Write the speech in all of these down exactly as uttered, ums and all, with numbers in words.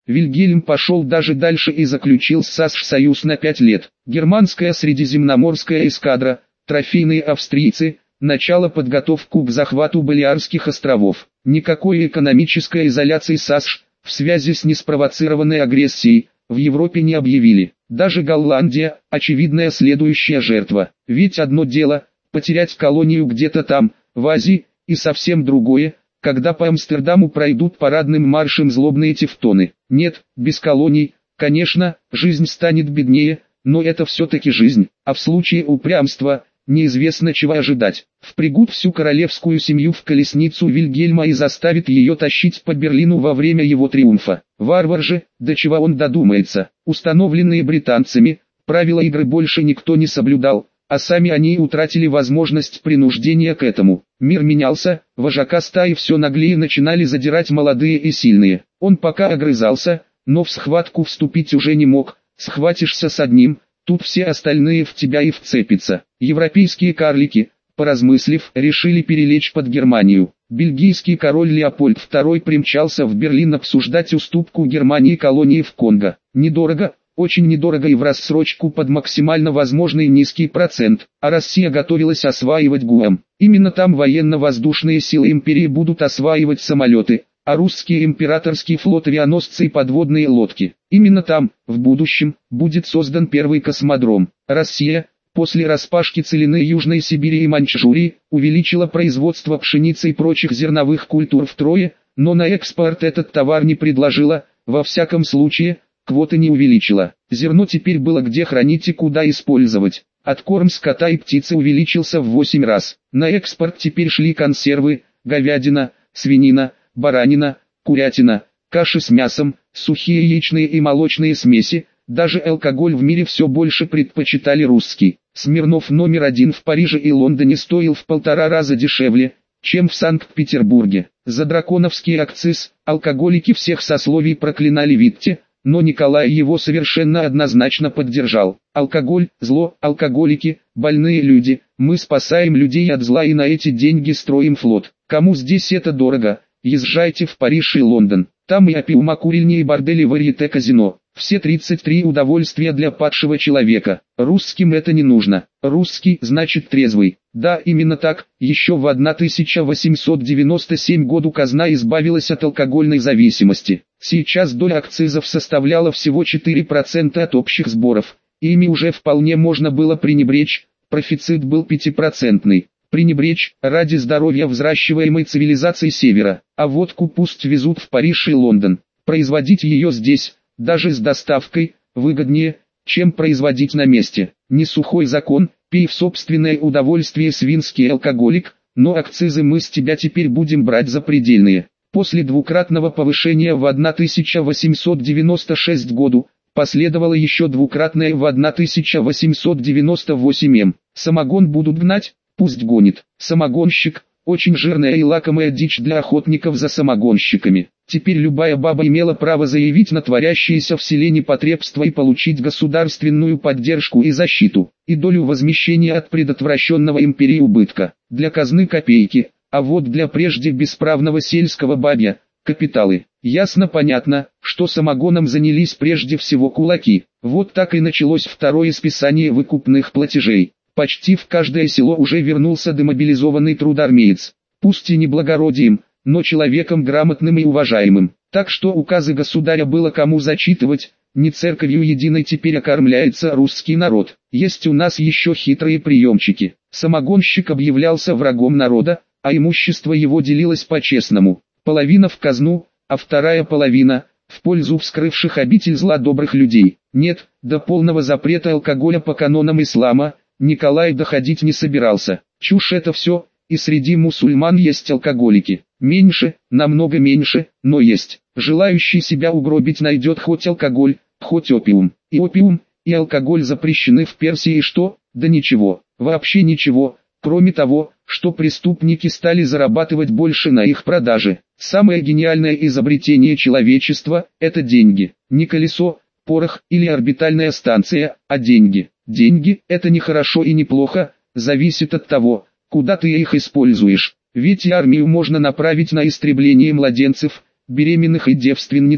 Вильгельм пошел даже дальше и заключил с САСШ союз на пять лет. Германская средиземноморская эскадра, трофейные австрийцы, начало подготовку к захвату Балиарских островов. Никакой экономической изоляции САСШ, в связи с неспровоцированной агрессией, в Европе не объявили. Даже Голландия – очевидная следующая жертва. Ведь одно дело – потерять колонию где-то там, в Азии, и совсем другое – когда по Амстердаму пройдут парадным маршем злобные тевтоны. Нет, без колоний, конечно, жизнь станет беднее, но это все-таки жизнь, а в случае упрямства – неизвестно чего ожидать. Впрягут всю королевскую семью в колесницу Вильгельма и заставит ее тащить по Берлину во время его триумфа. Варвар же, до чего он додумается. Установленные британцами, правила игры больше никто не соблюдал, а сами они утратили возможность принуждения к этому. Мир менялся, вожака стаи все наглее начинали задирать молодые и сильные. Он пока огрызался, но в схватку вступить уже не мог. Схватишься с одним, тут все остальные в тебя и вцепятся. Европейские карлики, поразмыслив, решили перелечь под Германию. Бельгийский король Леопольд второй примчался в Берлин обсуждать уступку Германии колонии в Конго. Недорого, очень недорого и в рассрочку под максимально возможный низкий процент, а Россия готовилась осваивать Гуам. Именно там военно-воздушные силы империи будут осваивать самолеты, а русский императорский флот авианосцы и подводные лодки. Именно там, в будущем, будет создан первый космодром. Россия, после распашки целины Южной Сибири и Маньчжурии, увеличила производство пшеницы и прочих зерновых культур втрое, но на экспорт этот товар не предложила, во всяком случае, квоты не увеличила. Зерно теперь было где хранить и куда использовать. Откорм скота и птицы увеличился в восемь раз. На экспорт теперь шли консервы, говядина, свинина, баранина, курятина, каши с мясом, сухие яичные и молочные смеси, даже алкоголь в мире все больше предпочитали русский. Смирнов номер один в Париже и Лондоне стоил в полтора раза дешевле, чем в Санкт-Петербурге. За драконовский акциз алкоголики всех сословий проклинали Витте, но Николай его совершенно однозначно поддержал. Алкоголь, зло, алкоголики, больные люди, мы спасаем людей от зла и на эти деньги строим флот. Кому здесь это дорого? Езжайте в Париж и Лондон. Там и опиума, курильни и бордели, варьете, казино. Все тридцать три удовольствия для падшего человека. Русским это не нужно. Русский значит трезвый. Да, именно так. Еще в тысяча восемьсот девяносто седьмом году казна избавилась от алкогольной зависимости. Сейчас доля акцизов составляла всего четыре процента от общих сборов. Ими уже вполне можно было пренебречь. Профицит был пятипроцентный. Пренебречь ради здоровья взращиваемой цивилизации Севера. А водку пусть везут в Париж и Лондон. Производить ее здесь, даже с доставкой, выгоднее, чем производить на месте. Не сухой закон, пей в собственное удовольствие, свинский алкоголик, но акцизы мы с тебя теперь будем брать запредельные. После двукратного повышения в тысяча восемьсот девяносто шестом году, последовало еще двукратное в тысяча восемьсот девяносто восьмом. Самогон будут гнать? Пусть гонит. Самогонщик – очень жирная и лакомая дичь для охотников за самогонщиками. Теперь любая баба имела право заявить на творящееся в селе непотребство и получить государственную поддержку и защиту, и долю возмещения от предотвращенного империей убытка. Для казны копейки, а вот для прежде бесправного сельского бабья – капиталы. Ясно понятно, что самогоном занялись прежде всего кулаки. Вот так и началось второе списание выкупных платежей. Почти в каждое село уже вернулся демобилизованный трудармеец, пусть и не благородием, но человеком грамотным и уважаемым. Так что указы государя было кому зачитывать, не церковью единой теперь окормляется русский народ. Есть у нас еще хитрые приемчики. Самогонщик объявлялся врагом народа, а имущество его делилось по-честному. Половина в казну, а вторая половина – в пользу вскрывших обитель зла добрых людей. Нет, до полного запрета алкоголя по канонам ислама Николай доходить не собирался. Чушь это все, и среди мусульман есть алкоголики. Меньше, намного меньше, но есть. Желающий себя угробить найдет хоть алкоголь, хоть опиум. И опиум, и алкоголь запрещены в Персии, и что? Да ничего, вообще ничего, кроме того, что преступники стали зарабатывать больше на их продаже. Самое гениальное изобретение человечества – это деньги. Не колесо, порох или орбитальная станция, а деньги. Деньги – это не хорошо и не плохо, зависит от того, куда ты их используешь. Ведь и армию можно направить на истребление младенцев, беременных и девственниц,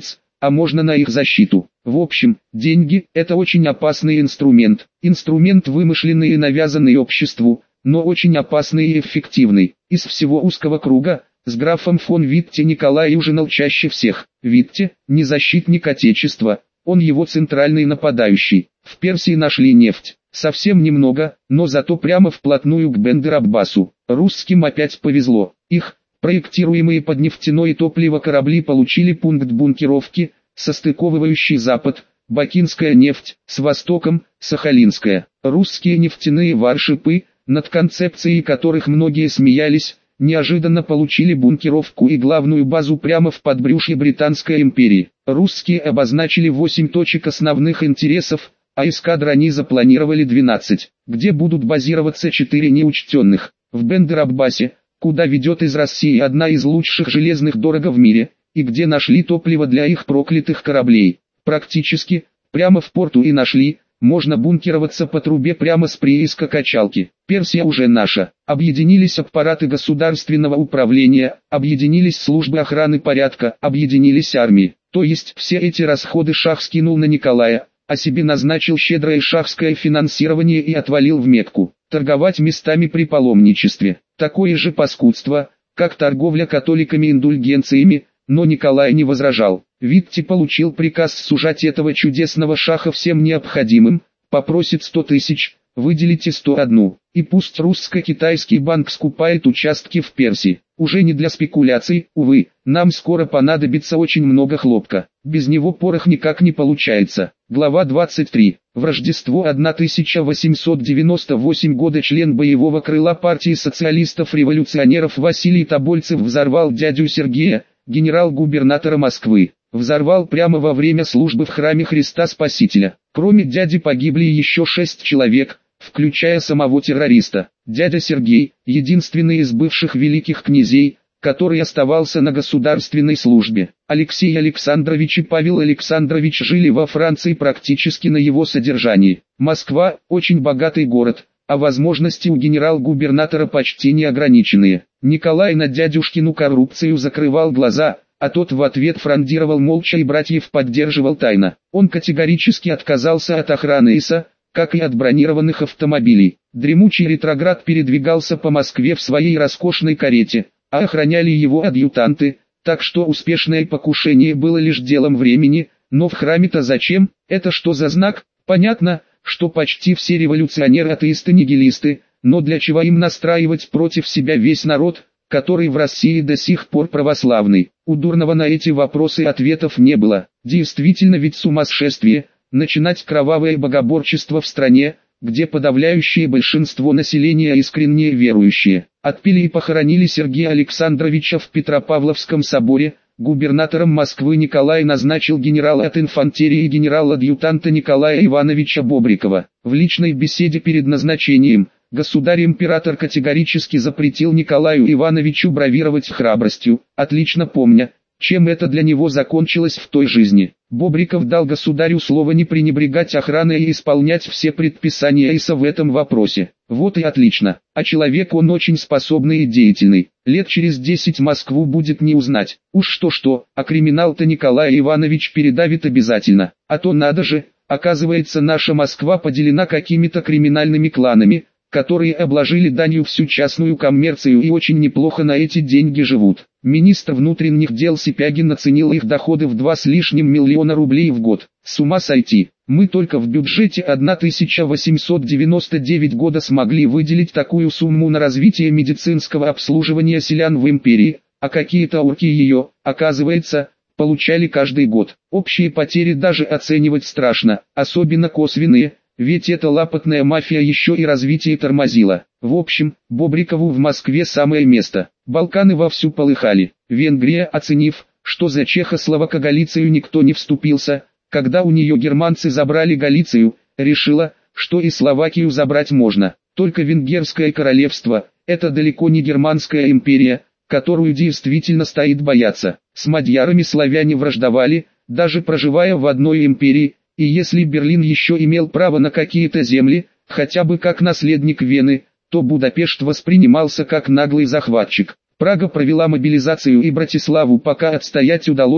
а можно на их защиту. В общем, деньги – это очень опасный инструмент. Инструмент вымышленный и навязанный обществу, но очень опасный и эффективный. Из всего узкого круга, с графом фон Витте Николай ужинал чаще всех. Витте – не защитник Отечества, он его центральный нападающий. В Персии нашли нефть. Совсем немного, но зато прямо вплотную к Бендер-Аббасу. Русским опять повезло. Их, проектируемые под нефтяное топливо корабли получили пункт бункеровки, состыковывающий Запад, Бакинская нефть, с Востоком, Сахалинская. Русские нефтяные варшипы, над концепцией которых многие смеялись, неожиданно получили бункеровку и главную базу прямо в подбрюшье Британской империи. Русские обозначили восемь точек основных интересов, а эскадр они запланировали двенадцать, где будут базироваться четыре неучтенных. В Бендер-Аббасе, куда ведет из России одна из лучших железных дорог в мире, и где нашли топливо для их проклятых кораблей. Практически, прямо в порту и нашли, можно бункироваться по трубе прямо с прииска качалки. Персия уже наша. Объединились аппараты государственного управления, объединились службы охраны порядка, объединились армии. То есть все эти расходы шах скинул на Николая, а себе назначил щедрое шахское финансирование и отвалил в Мекку. Торговать местами при паломничестве. Такое же паскудство, как торговля католиками-индульгенциями, но Николай не возражал. Витте получил приказ сужать этого чудесного шаха всем необходимым, попросит сто тысяч, выделите сто одну, и пусть русско-китайский банк скупает участки в Персии. Уже не для спекуляций, увы, нам скоро понадобится очень много хлопка, без него порох никак не получается. Глава двадцать три. В Рождество тысяча восемьсот девяносто восьмого года член боевого крыла партии социалистов-революционеров Василий Тобольцев взорвал дядю Сергея, генерал-губернатора Москвы. Взорвал прямо во время службы в храме Христа Спасителя. Кроме дяди погибли еще шесть человек, включая самого террориста. Дядя Сергей, единственный из бывших великих князей, который оставался на государственной службе. Алексей Александрович и Павел Александрович жили во Франции практически на его содержании. Москва – очень богатый город, а возможности у генерал-губернатора почти неограниченные. Николай на дядюшкину коррупцию закрывал глаза, а тот в ответ фрондировал молча и братьев поддерживал тайно. Он категорически отказался от охраны ИСа, как и от бронированных автомобилей. Дремучий ретроград передвигался по Москве в своей роскошной карете, а охраняли его адъютанты, так что успешное покушение было лишь делом времени, но в храме-то зачем? Это что за знак? Понятно, что почти все революционеры атеисты-нигилисты, но для чего им настраивать против себя весь народ, который в России до сих пор православный? У Дурнова на эти вопросы ответов не было. Действительно ведь сумасшествие, начинать кровавое богоборчество в стране, где подавляющее большинство населения искренне верующие. Отпили и похоронили Сергея Александровича в Петропавловском соборе. Губернатором Москвы Николай назначил генерала от инфантерии генерал-адъютанта Николая Ивановича Бобрикова. В личной беседе перед назначением, государь-император категорически запретил Николаю Ивановичу бравировать храбростью, отлично помня, чем это для него закончилось в той жизни. Бобриков дал государю слово не пренебрегать охраной и исполнять все предписания ИСа в этом вопросе. Вот и отлично. А человек он очень способный и деятельный. Лет через десять Москву будет не узнать. Уж что-что, а криминал-то Николай Иванович передавит обязательно. А то надо же, оказывается, наша Москва поделена какими-то криминальными кланами, которые обложили данью всю частную коммерцию и очень неплохо на эти деньги живут. Министр внутренних дел Сипягин оценил их доходы в два с лишним миллиона рублей в год. С ума сойти. Мы только в бюджете тысяча восемьсот девяносто девятого года смогли выделить такую сумму на развитие медицинского обслуживания селян в империи, а какие-то урки ее, оказывается, получали каждый год. Общие потери даже оценивать страшно, особенно косвенные. Ведь эта лапотная мафия еще и развитие тормозила. В общем, Бобрикову в Москве самое место. Балканы вовсю полыхали. Венгрия, оценив, что за Чехословако-Галицию никто не вступился, когда у нее германцы забрали Галицию, решила, что и Словакию забрать можно. Только Венгерское королевство – это далеко не германская империя, которую действительно стоит бояться. С мадьярами славяне враждовали, даже проживая в одной империи. И если Берлин еще имел право на какие-то земли, хотя бы как наследник Вены, то Будапешт воспринимался как наглый захватчик. Прага провела мобилизацию и Братиславу пока отстоять удалось,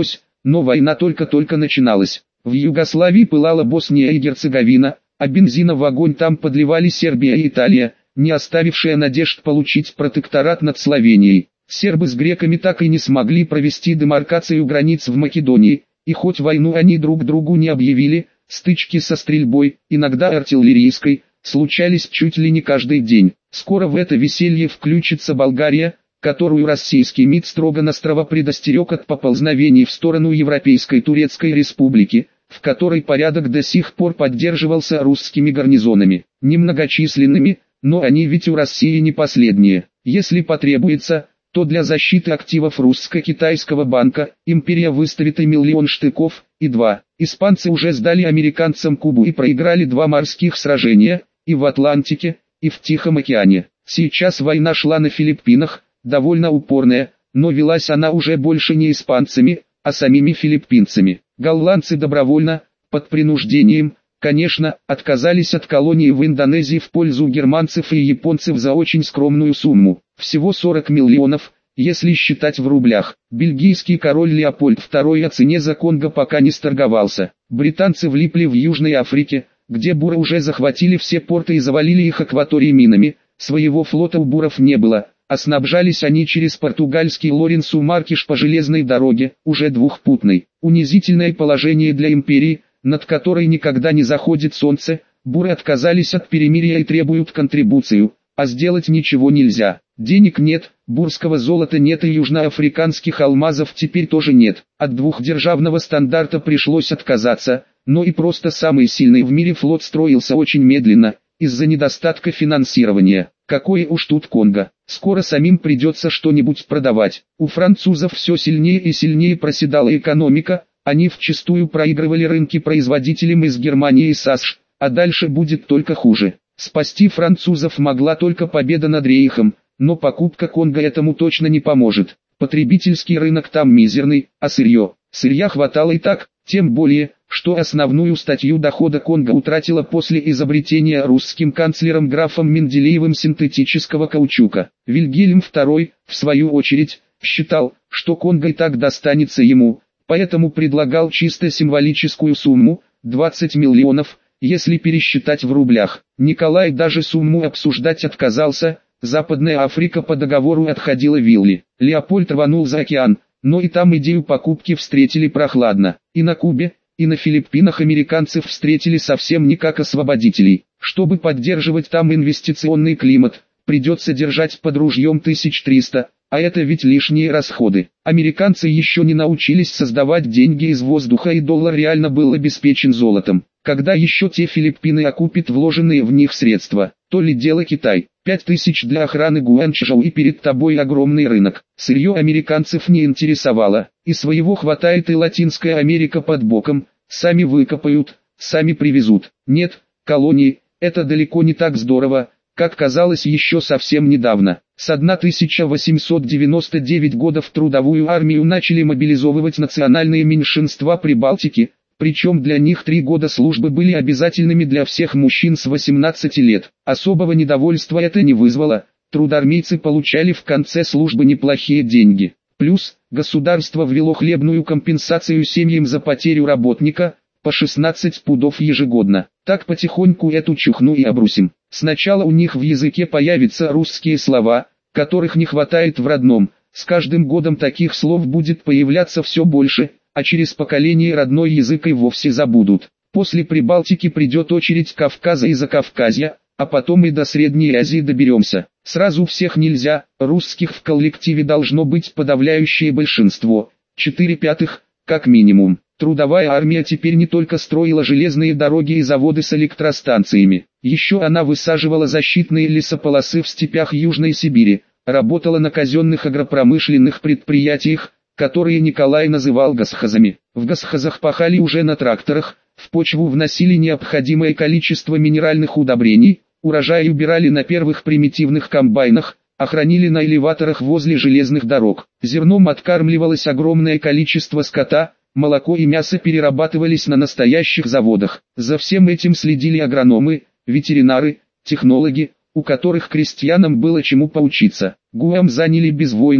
но война только-только начиналась. В Югославии пылала Босния и Герцеговина, а бензина в огонь там подливали Сербия и Италия, не оставившая надежд получить протекторат над Словенией. Сербы с греками так и не смогли провести демаркацию границ в Македонии, и хоть войну они друг другу не объявили, стычки со стрельбой, иногда артиллерийской, случались чуть ли не каждый день. Скоро в это веселье включится Болгария, которую российский МИД строго-настрого предостерег от поползновений в сторону Европейской Турецкой Республики, в которой порядок до сих пор поддерживался русскими гарнизонами. Немногочисленными, но они ведь у России не последние. Если потребуется, то для защиты активов русско-китайского банка империя выставит и миллион штыков, и два. Испанцы уже сдали американцам Кубу и проиграли два морских сражения, и в Атлантике, и в Тихом океане. Сейчас война шла на Филиппинах, довольно упорная, но велась она уже больше не испанцами, а самими филиппинцами. Голландцы добровольно, под принуждением, конечно, отказались от колонии в Индонезии в пользу германцев и японцев за очень скромную сумму, всего сорок миллионов, если считать в рублях. Бельгийский король Леопольд второй о цене за Конго пока не сторговался. Британцы влипли в Южной Африке, где буры уже захватили все порты и завалили их акватории минами. Своего флота у буров не было, а снабжались они через португальский Лоренсу Маркиш по железной дороге, уже двухпутной. Унизительное положение для империи, над которой никогда не заходит солнце. Буры отказались от перемирия и требуют контрибуцию, а сделать ничего нельзя. Денег нет, бурского золота нет и южноафриканских алмазов теперь тоже нет. От двухдержавного стандарта пришлось отказаться, но и просто самый сильный в мире флот строился очень медленно, из-за недостатка финансирования. Какое уж тут Конго, скоро самим придется что-нибудь продавать. У французов все сильнее и сильнее проседала экономика, они вчастую проигрывали рынки производителям из Германии и САСШ, а дальше будет только хуже. Спасти французов могла только победа над Рейхом, но покупка Конго этому точно не поможет. Потребительский рынок там мизерный, а сырье, сырья хватало и так, тем более, что основную статью дохода Конго утратила после изобретения русским канцлером графом Менделеевым синтетического каучука. Вильгельм второй, в свою очередь, считал, что Конго и так достанется ему, поэтому предлагал чисто символическую сумму, двадцать миллионов, если пересчитать в рублях. Николай даже сумму обсуждать отказался, Западная Африка по договору отходила Вилли. Леопольд рванул за океан, но и там идею покупки встретили прохладно. И на Кубе, и на Филиппинах американцев встретили совсем не как освободителей. Чтобы поддерживать там инвестиционный климат, придется держать под ружьем тысяч триста, а это ведь лишние расходы. Американцы еще не научились создавать деньги из воздуха, и доллар реально был обеспечен золотом. Когда еще те Филиппины окупят вложенные в них средства, то ли дело Китай. Пять тысяч для охраны Гуанчжоу, и перед тобой огромный рынок. Сырье американцев не интересовало, и своего хватает, и Латинская Америка под боком, сами выкопают, сами привезут. Нет, колонии, это далеко не так здорово, как казалось еще совсем недавно. С тысяча восемьсот девяносто девятого года в трудовую армию начали мобилизовывать национальные меньшинства Прибалтики, причем для них три года службы были обязательными для всех мужчин с восемнадцати лет. Особого недовольства это не вызвало, трудармейцы получали в конце службы неплохие деньги. Плюс, государство ввело хлебную компенсацию семьям за потерю работника, по шестнадцать пудов ежегодно. Так потихоньку эту чухну и обрусим. Сначала у них в языке появятся русские слова, которых не хватает в родном. С каждым годом таких слов будет появляться все больше, а через поколение родной язык и вовсе забудут. После Прибалтики придет очередь Кавказа и Закавказья, а потом и до Средней Азии доберемся. Сразу всех нельзя, русских в коллективе должно быть подавляющее большинство, четыре пятых, как минимум. Трудовая армия теперь не только строила железные дороги и заводы с электростанциями, еще она высаживала защитные лесополосы в степях Южной Сибири, работала на казенных агропромышленных предприятиях, которые Николай называл госхозами. В госхозах пахали уже на тракторах, в почву вносили необходимое количество минеральных удобрений, урожай убирали на первых примитивных комбайнах, а хранили на элеваторах возле железных дорог. Зерном откармливалось огромное количество скота, молоко и мясо перерабатывались на настоящих заводах. За всем этим следили агрономы, ветеринары, технологи, у которых крестьянам было чему поучиться. Гуам заняли без войны,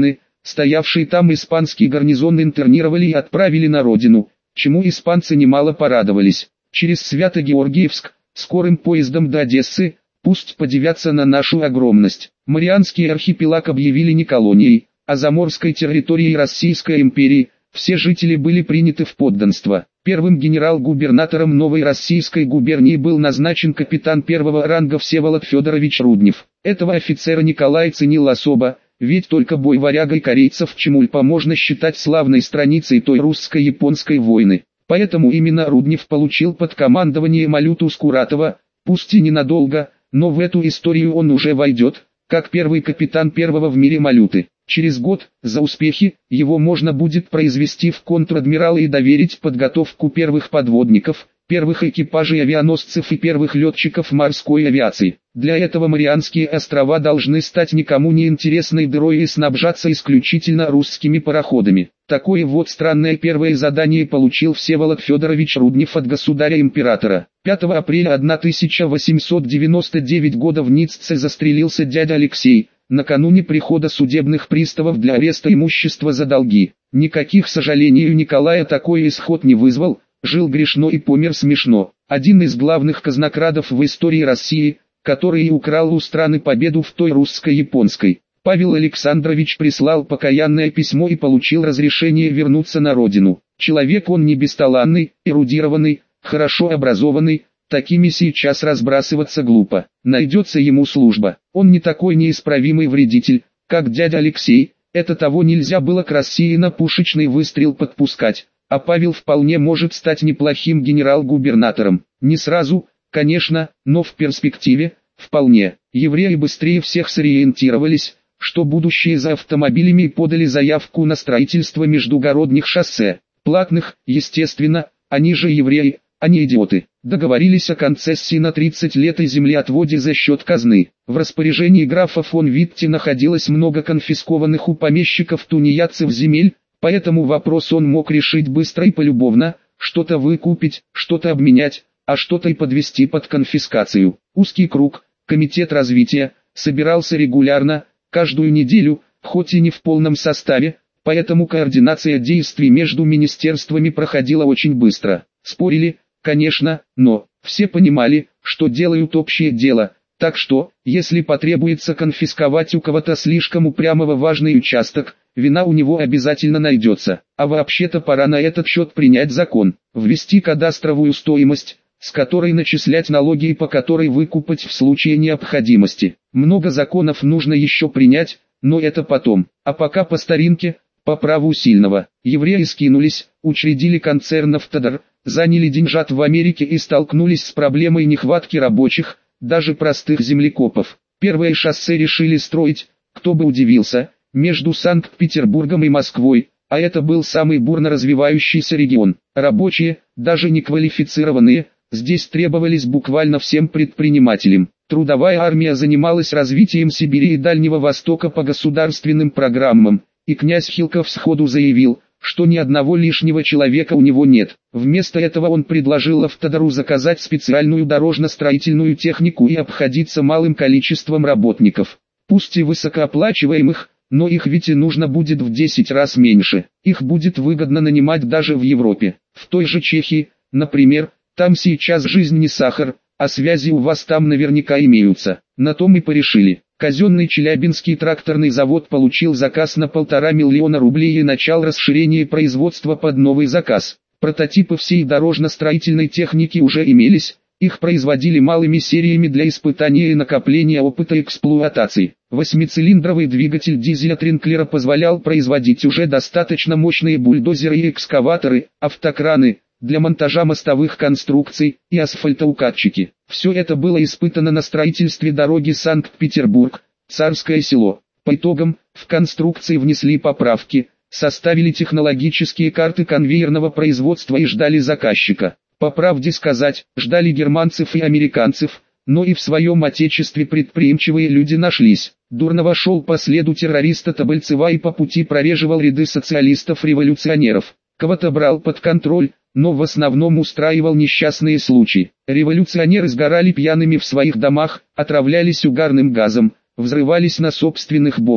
стоявший там испанский гарнизон интернировали и отправили на родину, чему испанцы немало порадовались. Через Свято-Георгиевск, скорым поездом до Одессы, пусть подивятся на нашу огромность. Марианский архипелаг объявили не колонией, а заморской территорией Российской империи, все жители были приняты в подданство. Первым генерал-губернатором новой российской губернии был назначен капитан первого ранга Всеволод Федорович Руднев. Этого офицера Николай ценил особо, ведь только бой варяга и корейцев Чемульпа можно считать славной страницей той русско-японской войны. Поэтому именно Руднев получил под командование Малюту Скуратова, пусть и ненадолго, но в эту историю он уже войдет, как первый капитан первого в мире Малюты. Через год, за успехи, его можно будет произвести в контр-адмиралы и доверить подготовку первых подводников, первых экипажей авианосцев и первых летчиков морской авиации. Для этого Марианские острова должны стать никому не интересной дырой и снабжаться исключительно русскими пароходами. Такое вот странное первое задание получил Всеволод Федорович Руднев от государя-императора. пятого апреля тысяча восемьсот девяносто девятого года в Ницце застрелился дядя Алексей, накануне прихода судебных приставов для ареста имущества за долги. Никаких сожалений у Николая такой исход не вызвал, жил грешно и помер смешно. Один из главных казнокрадов в истории России, который и украл у страны победу в той русско-японской. Павел Александрович прислал покаянное письмо и получил разрешение вернуться на родину. Человек он не бесталанный, эрудированный, хорошо образованный, такими сейчас разбрасываться глупо. Найдется ему служба. Он не такой неисправимый вредитель, как дядя Алексей. Это того нельзя было к России на пушечный выстрел подпускать. А Павел вполне может стать неплохим генерал-губернатором. Не сразу, конечно, но в перспективе, вполне. Евреи быстрее всех сориентировались, что будущее за автомобилями и подали заявку на строительство междугородних шоссе. Платных, естественно, они же евреи, а не идиоты. Договорились о концессии на тридцать лет и землеотводе за счет казны. В распоряжении графа фон Витте находилось много конфискованных у помещиков тунеядцев земель, поэтому вопрос он мог решить быстро и полюбовно, что-то выкупить, что-то обменять, а что-то и подвести под конфискацию. Узкий круг, комитет развития, собирался регулярно, каждую неделю, хоть и не в полном составе, поэтому координация действий между министерствами проходила очень быстро. Спорили, конечно, но все понимали, что делают общее дело, так что, если потребуется конфисковать у кого-то слишком упрямого важный участок, вина у него обязательно найдется. А вообще-то пора на этот счет принять закон, ввести кадастровую стоимость, с которой начислять налоги и по которой выкупать в случае необходимости. Много законов нужно еще принять, но это потом. А пока по старинке, по праву сильного. Евреи скинулись, учредили концерн «Автодор», заняли деньжат в Америке и столкнулись с проблемой нехватки рабочих, даже простых землекопов. Первое шоссе решили строить, кто бы удивился, между Санкт-Петербургом и Москвой, а это был самый бурно развивающийся регион. Рабочие, даже не квалифицированные, здесь требовались буквально всем предпринимателям. Трудовая армия занималась развитием Сибири и Дальнего Востока по государственным программам, и князь Хилков сходу заявил, что ни одного лишнего человека у него нет. Вместо этого он предложил Автодору заказать специальную дорожно-строительную технику и обходиться малым количеством работников. Пусть и высокооплачиваемых, но их ведь и нужно будет в десять раз меньше. Их будет выгодно нанимать даже в Европе. В той же Чехии, например, там сейчас жизнь не сахар, а связи у вас там наверняка имеются. На том и порешили. Казенный Челябинский тракторный завод получил заказ на полтора миллиона рублей и начал расширение производства под новый заказ. Прототипы всей дорожно-строительной техники уже имелись, их производили малыми сериями для испытания и накопления опыта эксплуатации. Восьмицилиндровый двигатель дизеля Тринклера позволял производить уже достаточно мощные бульдозеры и экскаваторы, автокраны, для монтажа мостовых конструкций и асфальтоукатчики. Все это было испытано на строительстве дороги Санкт-Петербург, Царское Село. По итогам, в конструкции внесли поправки, составили технологические карты конвейерного производства и ждали заказчика. По правде сказать, ждали германцев и американцев, но и в своем отечестве предприимчивые люди нашлись. Дурново шел по следу террориста Табальцева и по пути прореживал ряды социалистов-революционеров. Кого-то брал под контроль, но в основном устраивал несчастные случаи. Революционеры сгорали пьяными в своих домах, отравлялись угарным газом, взрывались на собственных бомбах.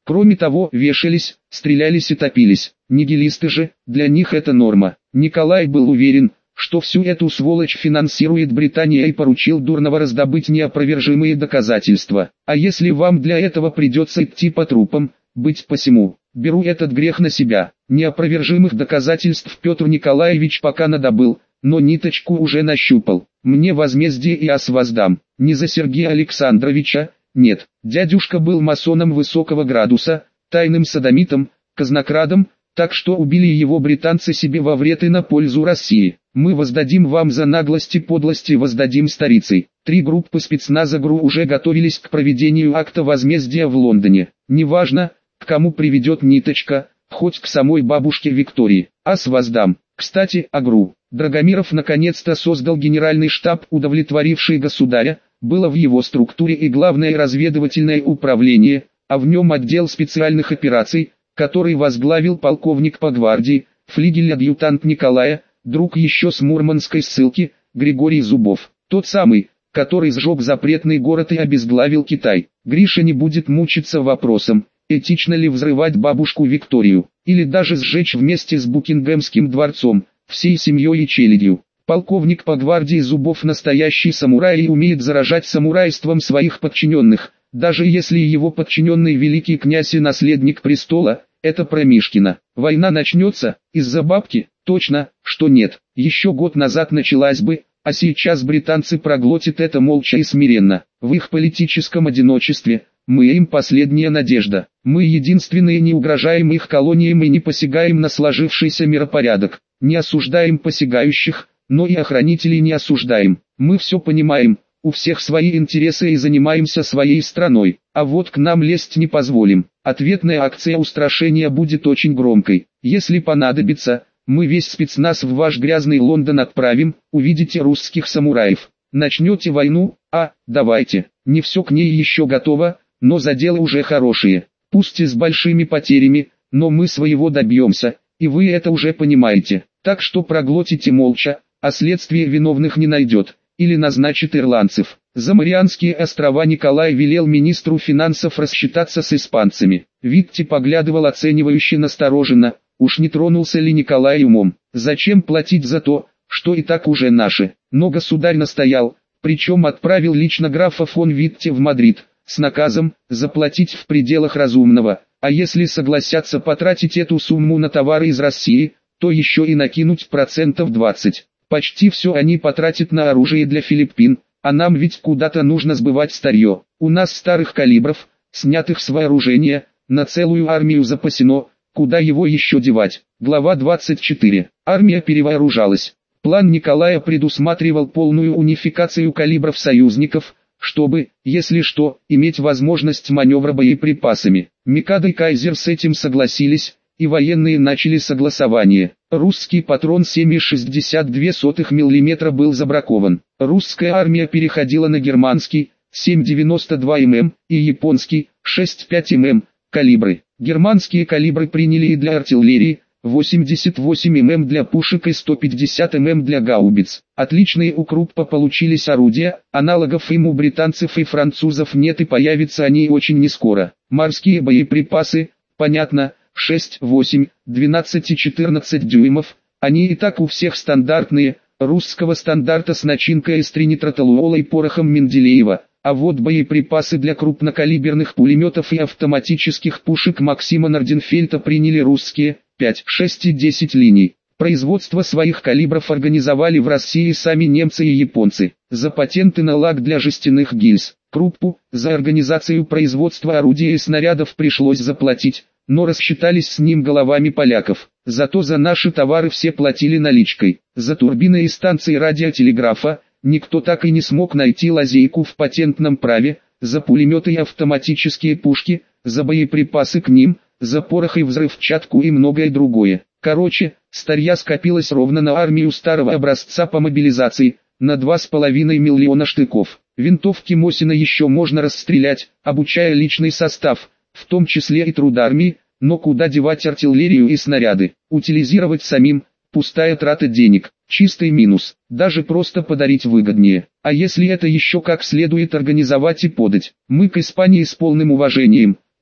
Кроме того, вешались, стрелялись и топились. Нигилисты же, для них это норма. Николай был уверен, что всю эту сволочь финансирует Британия, и поручил Дурново раздобыть неопровержимые доказательства. А если вам для этого придется идти по трупам, быть посему, беру этот грех на себя. Неопровержимых доказательств Петр Николаевич пока надобыл, но ниточку уже нащупал. Мне возмездие и ас воздам. Не за Сергея Александровича, нет. Дядюшка был масоном высокого градуса, тайным содомитом, казнокрадом, так что убили его британцы себе во вред и на пользу России. Мы воздадим вам за наглость и подлость и воздадим старицей. Три группы спецназа ГРУ уже готовились к проведению акта возмездия в Лондоне. Неважно, к кому приведет ниточка, хоть к самой бабушке Виктории. Ас воздам. Кстати, о ГРУ. Драгомиров наконец-то создал генеральный штаб, удовлетворивший государя, было в его структуре и главное разведывательное управление, а в нем отдел специальных операций, который возглавил полковник по гвардии, флигель-адъютант Николая, друг еще с мурманской ссылки, Григорий Зубов. Тот самый, который сжег запретный город и обезглавил Китай. Гриша не будет мучиться вопросом, этично ли взрывать бабушку Викторию, или даже сжечь вместе с Букингемским дворцом, всей семьей и челядью. Полковник по гвардии Зубов настоящий самурай и умеет заражать самурайством своих подчиненных, даже если его подчиненный великий князь и наследник престола, это про Мишкина. Война начнется, из-за бабки, точно, что нет, еще год назад началась бы, а сейчас британцы проглотят это молча и смиренно. В их политическом одиночестве, мы им последняя надежда. Мы единственные не угрожаем их колониям и не посягаем на сложившийся миропорядок, не осуждаем посягающих, но и охранителей не осуждаем. Мы все понимаем, у всех свои интересы и занимаемся своей страной, а вот к нам лезть не позволим. Ответная акция устрашения будет очень громкой. Если понадобится, мы весь спецназ в ваш грязный Лондон отправим, увидите русских самураев. Начнете войну, а, давайте, не все к ней еще готово, но заделы уже хорошие. Пусть и с большими потерями, но мы своего добьемся, и вы это уже понимаете. Так что проглотите молча, а следствие виновных не найдет, или назначит ирландцев. За Марианские острова Николай велел министру финансов рассчитаться с испанцами. Витти поглядывал оценивающе настороженно, уж не тронулся ли Николай умом. Зачем платить за то, что и так уже наше? Но государь настоял, причем отправил лично графа фон Витте в Мадрид, с наказом заплатить в пределах разумного, а если согласятся потратить эту сумму на товары из России, то еще и накинуть процентов двадцать. Почти все они потратят на оружие для Филиппин, а нам ведь куда-то нужно сбывать старье. У нас старых калибров, снятых с вооружения, на целую армию запасено, куда его еще девать. Глава двадцать четыре. Армия перевооружалась. План Николая предусматривал полную унификацию калибров союзников, чтобы, если что, иметь возможность маневра боеприпасами. Микадо и Кайзер с этим согласились, и военные начали согласование. Русский патрон семь целых шестьдесят две сотых миллиметра был забракован. Русская армия переходила на германский семь целых девяносто два мм и японский шесть целых пять мм калибры. Германские калибры приняли и для артиллерии, восемьдесят восемь мм для пушек и сто пятьдесят мм для гаубиц. Отличные у Круппа получились орудия, аналогов им у британцев и французов нет и появятся они очень нескоро. Морские боеприпасы, понятно, шесть, восемь, двенадцать и четырнадцать дюймов, они и так у всех стандартные, русского стандарта с начинкой из тринитротолуола и порохом Менделеева, а вот боеприпасы для крупнокалиберных пулеметов и автоматических пушек Максима Норденфельта приняли русские, пять, шесть и десять линий. Производство своих калибров организовали в России сами немцы и японцы. За патенты на лак для жестяных гильз, Круппу, за организацию производства орудий и снарядов пришлось заплатить, но рассчитались с ним головами поляков. Зато за наши товары все платили наличкой. За турбины и станции радиотелеграфа никто так и не смог найти лазейку в патентном праве, за пулеметы и автоматические пушки, за боеприпасы к ним, за порох и взрывчатку и многое другое. Короче, старья скопилось ровно на армию старого образца по мобилизации, на два с половиной миллиона штыков. Винтовки Мосина еще можно расстрелять, обучая личный состав, в том числе и трудармии, но куда девать артиллерию и снаряды? Утилизировать самим, пустая трата денег, чистый минус, даже просто подарить выгоднее. А если это еще как следует организовать и подать? Мы к Испании с полным уважением,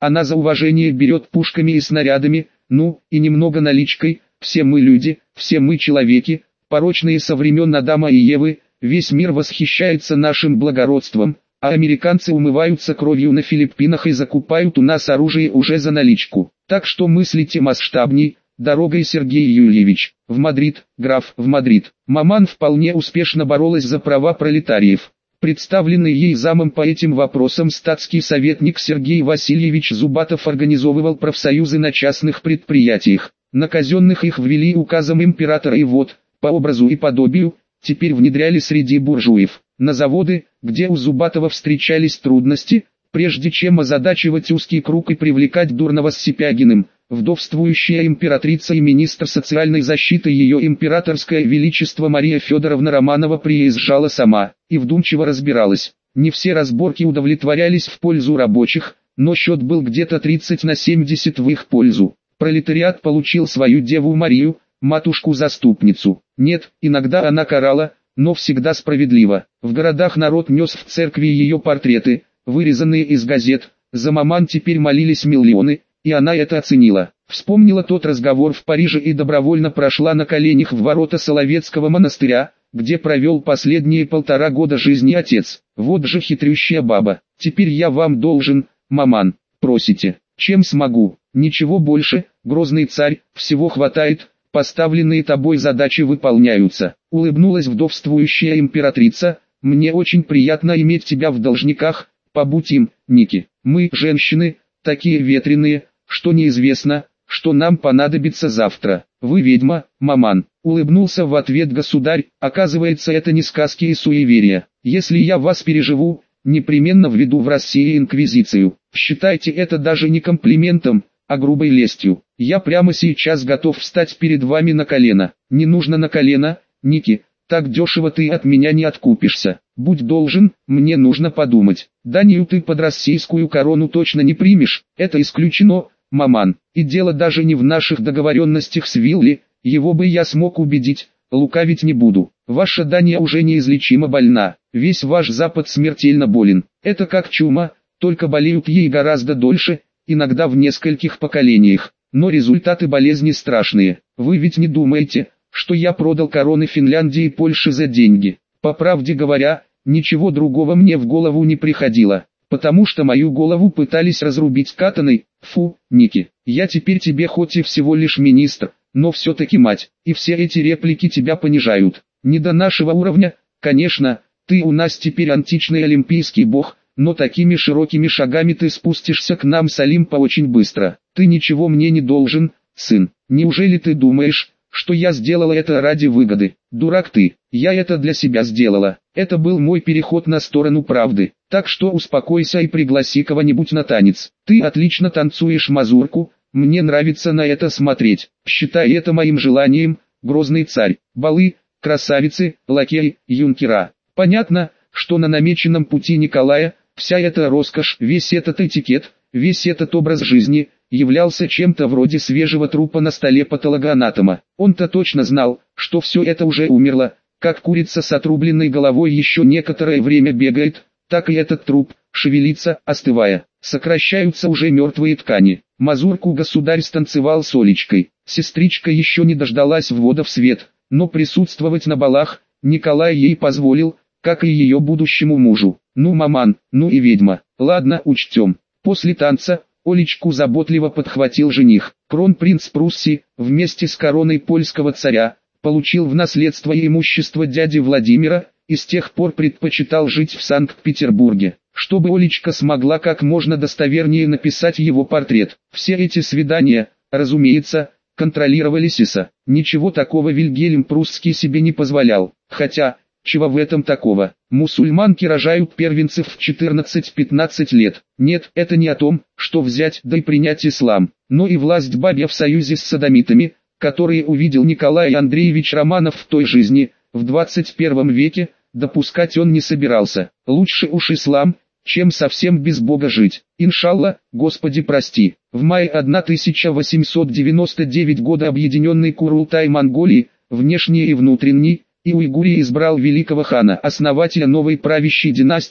она за уважение берет пушками и снарядами, ну, и немного наличкой. Все мы люди, все мы человеки, порочные со времен Адама и Евы, весь мир восхищается нашим благородством, а американцы умываются кровью на Филиппинах и закупают у нас оружие уже за наличку. Так что мыслите масштабней. Дорогой, Сергей Юльевич, в Мадрид, граф, в Мадрид. Маман вполне успешно боролась за права пролетариев. Представленный ей замом по этим вопросам статский советник Сергей Васильевич Зубатов организовывал профсоюзы на частных предприятиях. На казенных их ввели указом императора и вот, по образу и подобию, теперь внедряли среди буржуев. На заводы, где у Зубатова встречались трудности, прежде чем озадачивать узкий круг и привлекать дурного с Сипягиным, вдовствующая императрица и министр социальной защиты ее императорское величество Мария Федоровна Романова приезжала сама, и вдумчиво разбиралась. Не все разборки удовлетворялись в пользу рабочих, но счет был где-то тридцать на семьдесят в их пользу. Пролетариат получил свою деву Марию, матушку-заступницу. Нет, иногда она карала, но всегда справедливо. В городах народ нес в церкви ее портреты, вырезанные из газет, за Маман теперь молились миллионы, и она это оценила. Вспомнила тот разговор в Париже и добровольно прошла на коленях в ворота Соловецкого монастыря, где провел последние полтора года жизни отец. Вот же хитрющая баба. Теперь я вам должен, Маман, просите. Чем смогу? Ничего больше, грозный царь, всего хватает, поставленные тобой задачи выполняются. Улыбнулась вдовствующая императрица, мне очень приятно иметь тебя в должниках, побудь им, Ники. Мы, женщины, такие ветреные, что неизвестно, что нам понадобится завтра. Вы ведьма, Маман. Улыбнулся в ответ государь, оказывается это не сказки и суеверия. Если я вас переживу, непременно введу в России инквизицию. Считайте это даже не комплиментом, а грубой лестью. Я прямо сейчас готов встать перед вами на колено. Не нужно на колено, Ники, так дешево ты от меня не откупишься. Будь должен, мне нужно подумать. Данию ты под российскую корону точно не примешь, это исключено, Маман. И дело даже не в наших договоренностях с Вилли, его бы я смог убедить, лукавить не буду. Ваша Дания уже неизлечимо больна, весь ваш Запад смертельно болен. Это как чума, только болеют ей гораздо дольше, иногда в нескольких поколениях. Но результаты болезни страшные. Вы ведь не думаете, что я продал короны Финляндии и Польши за деньги? По правде говоря, ничего другого мне в голову не приходило, потому что мою голову пытались разрубить катаной. Фу, Ники, я теперь тебе хоть и всего лишь министр, но все-таки мать, и все эти реплики тебя понижают. Не до нашего уровня, конечно, ты у нас теперь античный олимпийский бог, но такими широкими шагами ты спустишься к нам с Олимпа очень быстро. Ты ничего мне не должен, сын. Неужели ты думаешь, что я сделала это ради выгоды? Дурак ты, я это для себя сделала. Это был мой переход на сторону правды. Так что успокойся и пригласи кого-нибудь на танец. Ты отлично танцуешь мазурку, мне нравится на это смотреть. Считай это моим желанием, грозный царь. Балы, красавицы, лакеи, юнкера. Понятно, что на намеченном пути Николая, вся эта роскошь, весь этот этикет, весь этот образ жизни, являлся чем-то вроде свежего трупа на столе патологоанатома. Он-то точно знал, что все это уже умерло, как курица с отрубленной головой еще некоторое время бегает, так и этот труп, шевелится, остывая. Сокращаются уже мертвые ткани. Мазурку государь станцевал с Олечкой. Сестричка еще не дождалась ввода в свет, но присутствовать на балах Николай ей позволил, как и ее будущему мужу. Ну Маман, ну и ведьма. Ладно, учтем. После танца Олечку заботливо подхватил жених. Кронпринц Пруссии, вместе с короной польского царя, получил в наследство и имущество дяди Владимира, и с тех пор предпочитал жить в Санкт-Петербурге, чтобы Олечка смогла как можно достовернее написать его портрет. Все эти свидания, разумеется, контролировались ИСа. Ничего такого Вильгельм Прусский себе не позволял, хотя... Чего в этом такого? Мусульманки рожают первенцев в четырнадцать-пятнадцать лет. Нет, это не о том, что взять да и принять ислам, но и власть бабья в союзе с содомитами, которые увидел Николай Андреевич Романов в той жизни, в двадцать первом веке, допускать он не собирался. Лучше уж ислам, чем совсем без Бога жить. Иншалла, Господи прости. В мае тысяча восемьсот девяносто девятого года Объединенный Курултай Монголии, внешний и внутренний, и Уйгурии избрал великого хана, основателя новой правящей династии,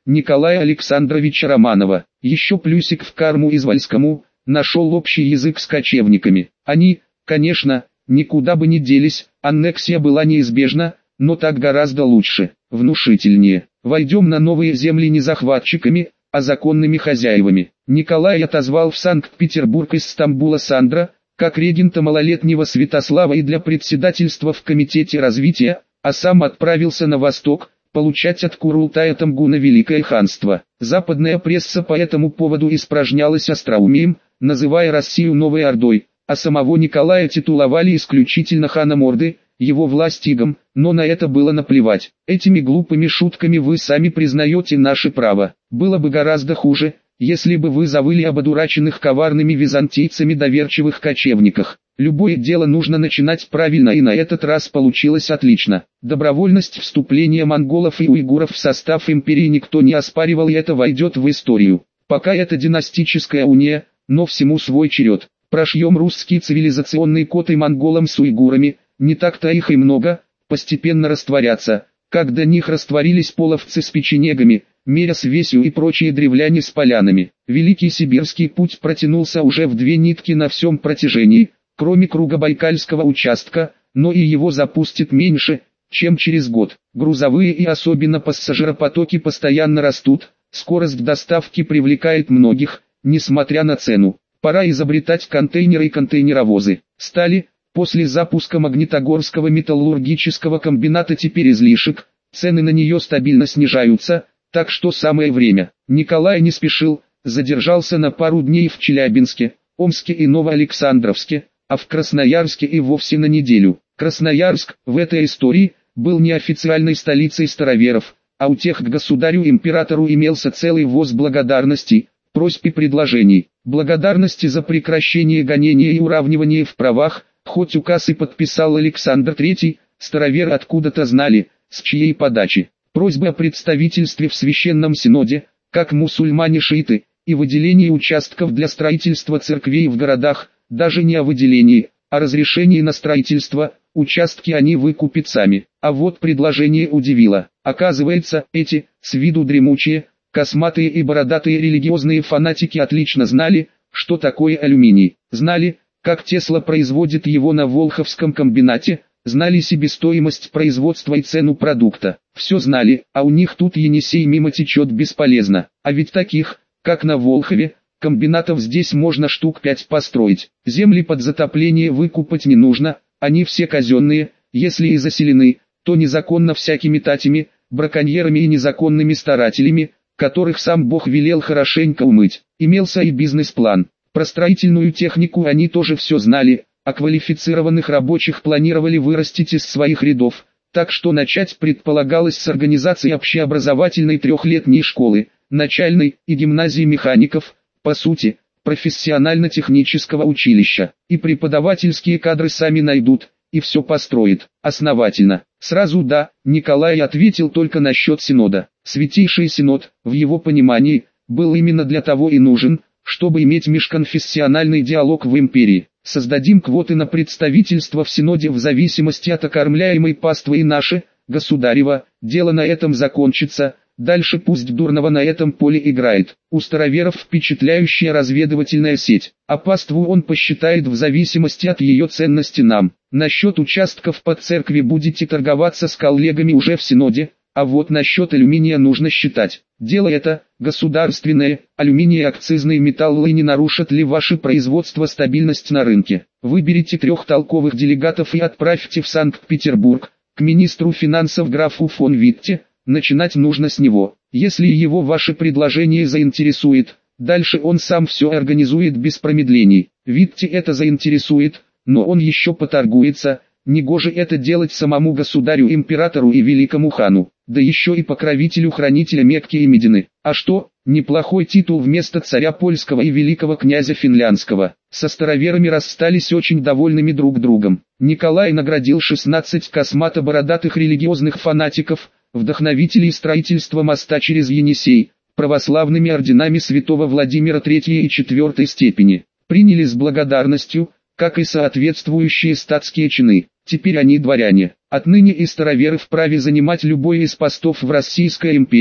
Николая Александровича Романова. Еще плюсик в карму Извольскому, нашел общий язык с кочевниками. Они, конечно, никуда бы не делись, аннексия была неизбежна, но так гораздо лучше, внушительнее. Войдем на новые земли не захватчиками, а законными хозяевами. Николай отозвал в Санкт-Петербург из Стамбула Сандра, как регента малолетнего Святослава и для председательства в Комитете развития, а сам отправился на восток, получать от Курултая Тамгуна Великое ханство. Западная пресса по этому поводу испражнялась остроумием, называя Россию Новой Ордой, а самого Николая титуловали исключительно ханом Орды, его власть игом, но на это было наплевать. Этими глупыми шутками вы сами признаете наше право. Было бы гораздо хуже, если бы вы завыли об одураченных коварными византийцами доверчивых кочевниках. Любое дело нужно начинать правильно, и на этот раз получилось отлично. Добровольность вступления монголов и уйгуров в состав империи никто не оспаривал, и это войдет в историю. Пока это династическая уния, но всему свой черед. Прошьем русский цивилизационный код и монголам с уйгурами, не так-то их и много, постепенно растворятся, как до них растворились половцы с печенегами, меря с весью и прочие древляне с полянами. Великий сибирский путь протянулся уже в две нитки на всем протяжении, кроме круга Байкальского участка, но и его запустит меньше, чем через год. Грузовые и особенно пассажиропотоки постоянно растут, скорость доставки привлекает многих, несмотря на цену. Пора изобретать контейнеры и контейнеровозы. Стали, после запуска Магнитогорского металлургического комбината теперь излишек, цены на нее стабильно снижаются, так что самое время. Николай не спешил, задержался на пару дней в Челябинске, Омске и Новоалександровске, а в Красноярске и вовсе на неделю. Красноярск, в этой истории, был не официальной столицей староверов, а у тех к государю-императору имелся целый воз благодарностей, просьб и предложений. Благодарности за прекращение гонения и уравнивание в правах, хоть указ и подписал Александр третий, староверы откуда-то знали, с чьей подачи. Просьбы о представительстве в Священном Синоде, как мусульмане-шииты, и выделении участков для строительства церквей в городах, даже не о выделении, а разрешении на строительство, участки они выкупят сами. А вот предложение удивило. Оказывается, эти, с виду дремучие, косматые и бородатые религиозные фанатики отлично знали, что такое алюминий. Знали, как Тесла производит его на Волховском комбинате, знали себестоимость производства и цену продукта. Все знали, а у них тут Енисей мимо течет бесполезно. А ведь таких, как на Волхове, комбинатов здесь можно штук пять построить. Земли под затопление выкупать не нужно, они все казенные, если и заселены, то незаконно всякими татями, браконьерами и незаконными старателями, которых сам Бог велел хорошенько умыть. Имелся и бизнес-план. Про строительную технику они тоже все знали, а квалифицированных рабочих планировали вырастить из своих рядов, так что начать предполагалось с организации общеобразовательной трехлетней школы, начальной и гимназии механиков, по сути, профессионально-технического училища. И преподавательские кадры сами найдут, и все построят, основательно. Сразу да, Николай ответил только насчет синода. Святейший синод, в его понимании, был именно для того и нужен, чтобы иметь межконфессиональный диалог в империи. Создадим квоты на представительство в синоде в зависимости от окормляемой паствы, и наше, государево, дело на этом закончится, дальше пусть дурного на этом поле играет. У староверов впечатляющая разведывательная сеть, а паству он посчитает в зависимости от ее ценности нам. Насчет участков под церкви будете торговаться с коллегами уже в синоде, а вот насчет алюминия нужно считать. Дело это, государственное, алюминий и акцизные металлы не нарушат ли ваше производство стабильность на рынке. Выберите трех толковых делегатов и отправьте в Санкт-Петербург, к министру финансов графу фон Витте, начинать нужно с него. Если его ваше предложение заинтересует, дальше он сам все организует без промедлений. Витте это заинтересует, но он еще поторгуется, негоже это делать самому государю-императору и великому хану, да еще и покровителю-хранителя Мекки и Медины. А что, неплохой титул вместо царя польского и великого князя финляндского. Со староверами расстались очень довольными друг другом. Николай наградил шестнадцать космато-бородатых религиозных фанатиков, вдохновителей строительства моста через Енисей, православными орденами святого Владимира третьей и четвёртой степени. Приняли с благодарностью, как и соответствующие статские чины. Теперь они дворяне. Отныне и староверы вправе занимать любой из постов в Российской империи,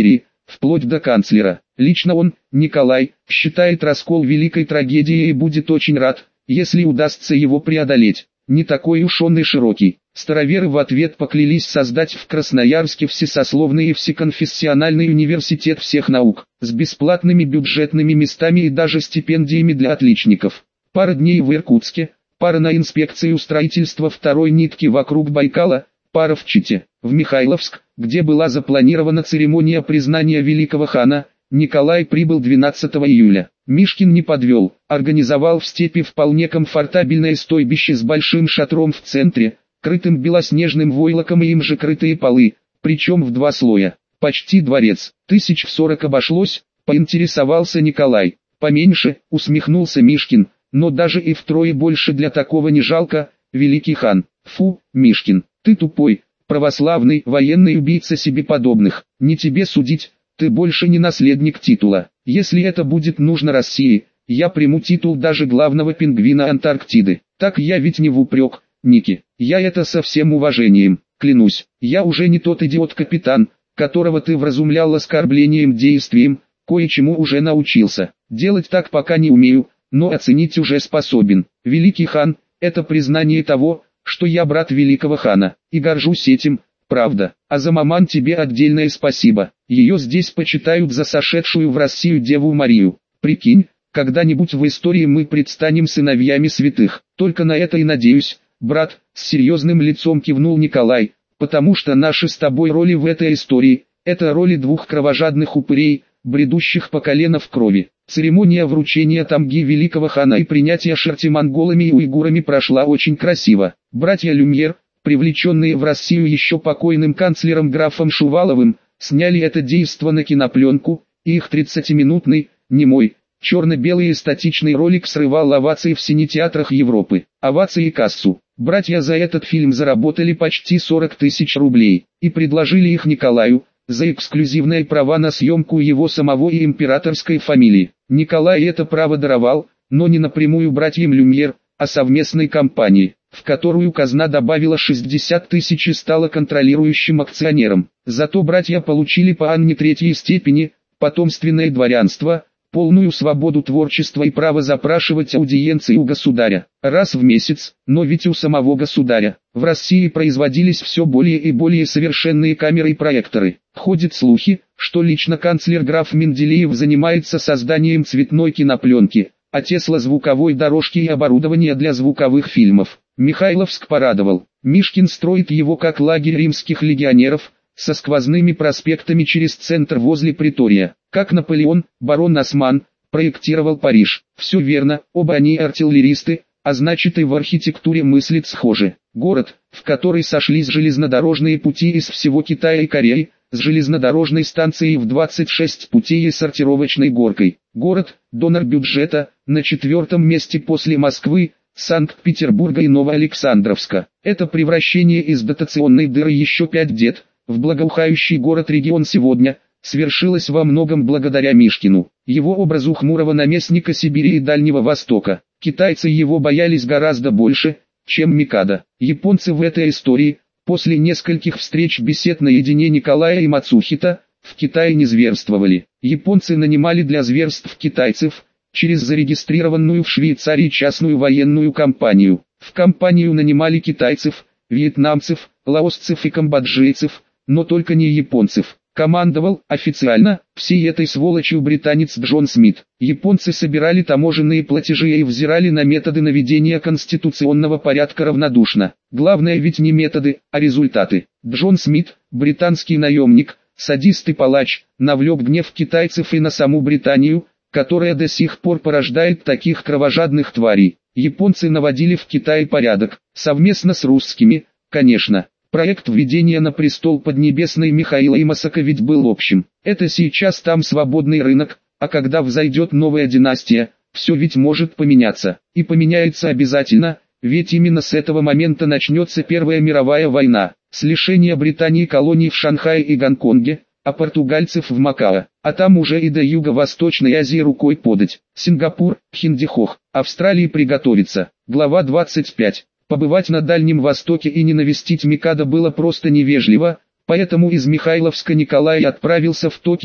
вплоть до канцлера. Лично он, Николай, считает раскол великой трагедией и будет очень рад, если удастся его преодолеть. Не такой уж он и широкий. Староверы в ответ поклялись создать в Красноярске всесословный и всеконфессиональный университет всех наук, с бесплатными бюджетными местами и даже стипендиями для отличников. Пара дней в Иркутске, пара на инспекцию строительства второй нитки вокруг Байкала, пара в Чите. В Михайловск, где была запланирована церемония признания великого хана, Николай прибыл двенадцатого июля. Мишкин не подвел, организовал в степи вполне комфортабельное стойбище с большим шатром в центре, крытым белоснежным войлоком и им же крытые полы, причем в два слоя. Почти дворец. Тысяч в сорок обошлось, поинтересовался Николай. Поменьше, усмехнулся Мишкин, но даже и втрое больше для такого не жалко, великий хан. Фу, Мишкин, ты тупой, православный, военный убийца себе подобных. Не тебе судить, ты больше не наследник титула. Если это будет нужно России, я приму титул даже главного пингвина Антарктиды. Так я ведь не в упрек, Ники. Я это со всем уважением, клянусь. Я уже не тот идиот-капитан, которого ты вразумлял оскорблением действием, кое-чему уже научился. Делать так пока не умею, но оценить уже способен. Великий хан, это признание того, что я брат великого хана, и горжусь этим, правда. А за маман тебе отдельное спасибо. Ее здесь почитают за сошедшую в Россию Деву Марию. Прикинь, когда-нибудь в истории мы предстанем сыновьями святых. Только на это и надеюсь, брат, с серьезным лицом кивнул Николай, потому что наши с тобой роли в этой истории, это роли двух кровожадных упырей, бредущих по колено в крови. Церемония вручения тамги великого хана и принятия шерти монголами и уйгурами прошла очень красиво. Братья Люмьер, привлеченные в Россию еще покойным канцлером графом Шуваловым, сняли это действо на кинопленку, и их тридцатиминутный, немой, черно-белый и статичный ролик срывал овации в синетеатрах Европы. Овации и кассу. Братья за этот фильм заработали почти сорок тысяч рублей, и предложили их Николаю, за эксклюзивные права на съемку его самого и императорской фамилии. Николай это право даровал, но не напрямую братьям Люмьер, а совместной компании, в которую казна добавила шестьдесят тысяч и стала контролирующим акционером. Зато братья получили по Анне третьей степени, потомственное дворянство, полную свободу творчества и право запрашивать аудиенции у государя, раз в месяц, но ведь у самого государя. В России производились все более и более совершенные камеры и проекторы. Ходят слухи, что лично канцлер граф Менделеев занимается созданием цветной кинопленки, а Тесла-звуковой дорожки и оборудования для звуковых фильмов. Михайловск порадовал. Мишкин строит его как лагерь римских легионеров, со сквозными проспектами через центр возле Притория. Как Наполеон, барон Осман, проектировал Париж. Все верно, оба они артиллеристы, а значит и в архитектуре мыслят схоже. Город, в который сошлись железнодорожные пути из всего Китая и Кореи, с железнодорожной станцией в двадцать шесть путей и сортировочной горкой. Город, донор бюджета, на четвертом месте после Москвы, Санкт-Петербурга и Новоалександровска. Это превращение из дотационной дыры еще пять дет, в благоухающий город-регион сегодня, свершилось во многом благодаря Мишкину, его образу хмурого наместника Сибири и Дальнего Востока. Китайцы его боялись гораздо больше, чем Микадо. Японцы в этой истории, после нескольких встреч бесед наедине Николая и Мацухита, в Китае не зверствовали. Японцы нанимали для зверств китайцев, через зарегистрированную в Швейцарии частную военную компанию. В компанию нанимали китайцев, вьетнамцев, лаосцев и камбоджийцев, но только не японцев. Командовал, официально, всей этой сволочью британец Джон Смит. Японцы собирали таможенные платежи и взирали на методы наведения конституционного порядка равнодушно. Главное ведь не методы, а результаты. Джон Смит, британский наемник, садист и палач, навлек гнев китайцев и на саму Британию, которая до сих пор порождает таких кровожадных тварей. Японцы наводили в Китае порядок, совместно с русскими, конечно. Проект введения на престол Поднебесной Михаила Имасака ведь был общим. Это сейчас там свободный рынок, а когда взойдет новая династия, все ведь может поменяться. И поменяется обязательно, ведь именно с этого момента начнется Первая мировая война. С лишения Британии колоний в Шанхае и Гонконге, а португальцев в Макао. А там уже и до Юго-Восточной Азии рукой подать. Сингапур, Хиндихох, Австралии приготовиться. Глава двадцать пять. Побывать на Дальнем Востоке и не навестить Микадо было просто невежливо, поэтому из Михайловска Николай отправился в Токио,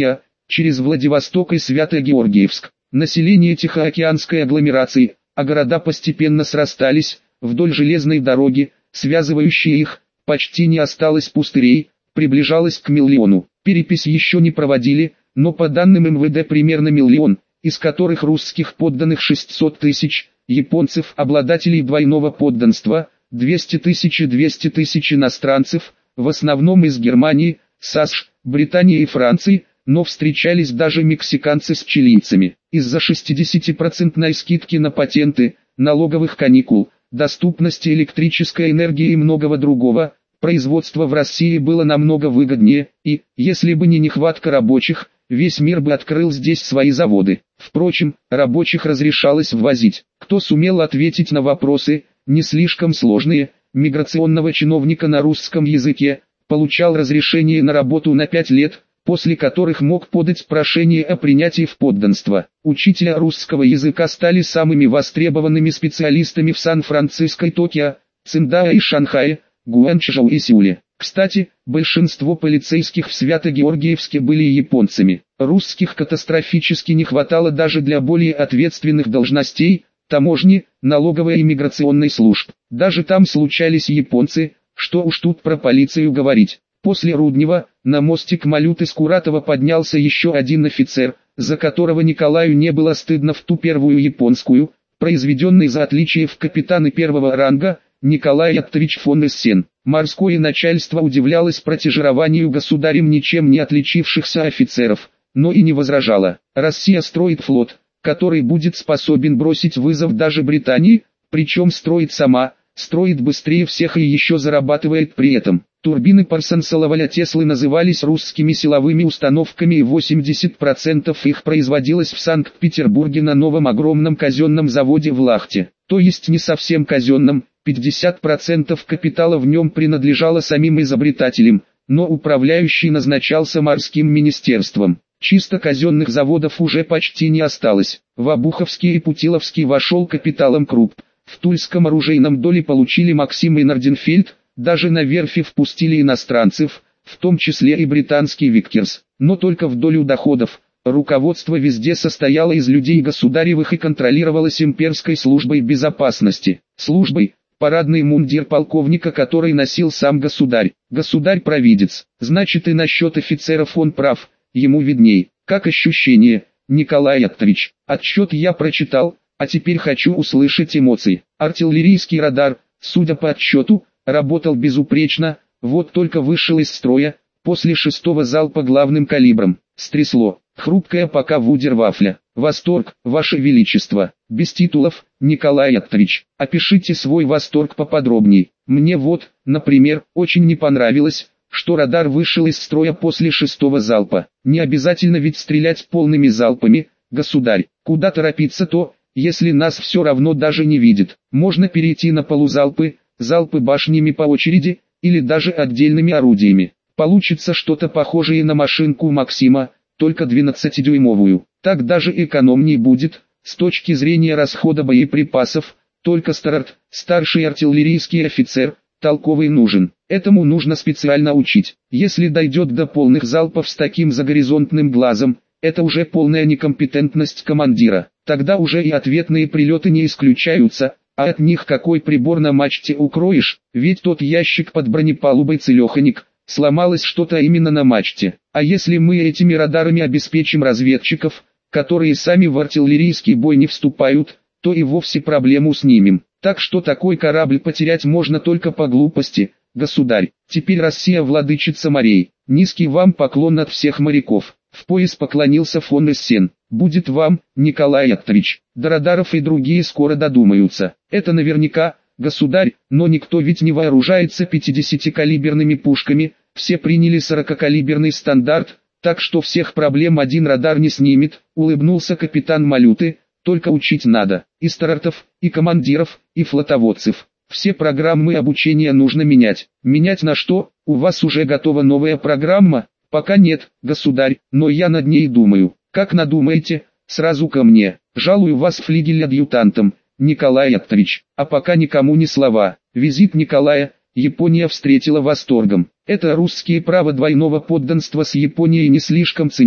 через Владивосток и Свято-Георгиевск. Население Тихоокеанской агломерации, а города постепенно срастались, вдоль железной дороги, связывающей их, почти не осталось пустырей, приближалось к миллиону. Перепись еще не проводили, но по данным эм вэ дэ примерно миллион, из которых русских подданных шестьсот тысяч, японцев, обладателей двойного подданства, двести тысяч и двести тысяч иностранцев, в основном из Германии, САСШ, Британии и Франции, но встречались даже мексиканцы с чилийцами. Из-за шестидесятипроцентной скидки на патенты, налоговых каникул, доступности электрической энергии и многого другого, производство в России было намного выгоднее, и, если бы не нехватка рабочих, весь мир бы открыл здесь свои заводы. Впрочем, рабочих разрешалось ввозить. Кто сумел ответить на вопросы, не слишком сложные, миграционного чиновника на русском языке, получал разрешение на работу на пять лет, после которых мог подать прошение о принятии в подданство. Учителя русского языка стали самыми востребованными специалистами в Сан-Франциско, Токио, Циндао и Шанхае, Гуанчжоу и Сеуле. Кстати, большинство полицейских в Свято-Георгиевске были японцами. Русских катастрофически не хватало даже для более ответственных должностей, таможни, налоговой и миграционной служб. Даже там случались японцы, что уж тут про полицию говорить. После Руднева, на мостик Малюты Скуратова поднялся еще один офицер, за которого Николаю не было стыдно в ту первую японскую, произведенный за отличие в капитаны первого ранга, Николай Яттович фон Эссен. Морское начальство удивлялось протежированию государем ничем не отличившихся офицеров, но и не возражало. Россия строит флот, который будет способен бросить вызов даже Британии, причем строит сама, строит быстрее всех и еще зарабатывает при этом. Турбины Парсонса-Лаваля Теслы назывались русскими силовыми установками, и восемьдесят процентов их производилось в Санкт-Петербурге на новом огромном казенном заводе в Лахте. То есть не совсем казенном, пятьдесят процентов капитала в нем принадлежало самим изобретателям, но управляющий назначался морским министерством. Чисто казенных заводов уже почти не осталось. В Обуховский и Путиловский вошел капиталом Крупп. В Тульском оружейном доле получили Максим и Норденфельд, даже на верфи впустили иностранцев, в том числе и британский Виккерс, но только в долю доходов. Руководство везде состояло из людей государевых и контролировалось имперской службой безопасности. Службой, парадный мундир полковника, который носил сам государь. Государь-провидец, значит и насчет офицеров он прав, ему видней. Как ощущение, Николай Яттович? Отчет я прочитал, а теперь хочу услышать эмоции. Артиллерийский радар, судя по отчету, работал безупречно, вот только вышел из строя, после шестого залпа главным калибром. Стрясло, хрупкая пока вудервафля. Восторг, Ваше Величество. Без титулов, Николай Яттович. Опишите свой восторг поподробней. Мне вот, например, очень не понравилось, что радар вышел из строя после шестого залпа. Не обязательно ведь стрелять полными залпами, государь. Куда торопиться-то, если нас все равно даже не видит? Можно перейти на полузалпы, залпы башнями по очереди, или даже отдельными орудиями. Получится что-то похожее на машинку Максима, только двенадцатидюймовую. Так даже экономней будет, с точки зрения расхода боеприпасов, только Старард, старший артиллерийский офицер, толковый нужен. Этому нужно специально учить. Если дойдет до полных залпов с таким загоризонтным глазом, это уже полная некомпетентность командира. Тогда уже и ответные прилеты не исключаются, а от них какой прибор на мачте укроешь, ведь тот ящик под бронепалубой целеханик, сломалось что-то именно на мачте. А если мы этими радарами обеспечим разведчиков, которые сами в артиллерийский бой не вступают, то и вовсе проблему снимем. Так что такой корабль потерять можно только по глупости, государь. Теперь Россия владычица морей. Низкий вам поклон от всех моряков. В пояс поклонился фон Эссен. Будет вам, Николай Яттович. До радаров и другие скоро додумаются. Это наверняка, государь, но никто ведь не вооружается пятидесятикалиберными пушками, все приняли сорокакалиберный стандарт, так что всех проблем один радар не снимет, улыбнулся капитан Малюты, только учить надо, и стартов, и командиров, и флотоводцев. Все программы обучения нужно менять. Менять на что? У вас уже готова новая программа? Пока нет, государь, но я над ней думаю. Как надумаете, сразу ко мне. Жалую вас флигель-адъютантом, Николай Яттович. А пока никому ни слова. Визит Николая Япония встретила восторгом. Это русские право двойного подданства с Японией не слишком ценили,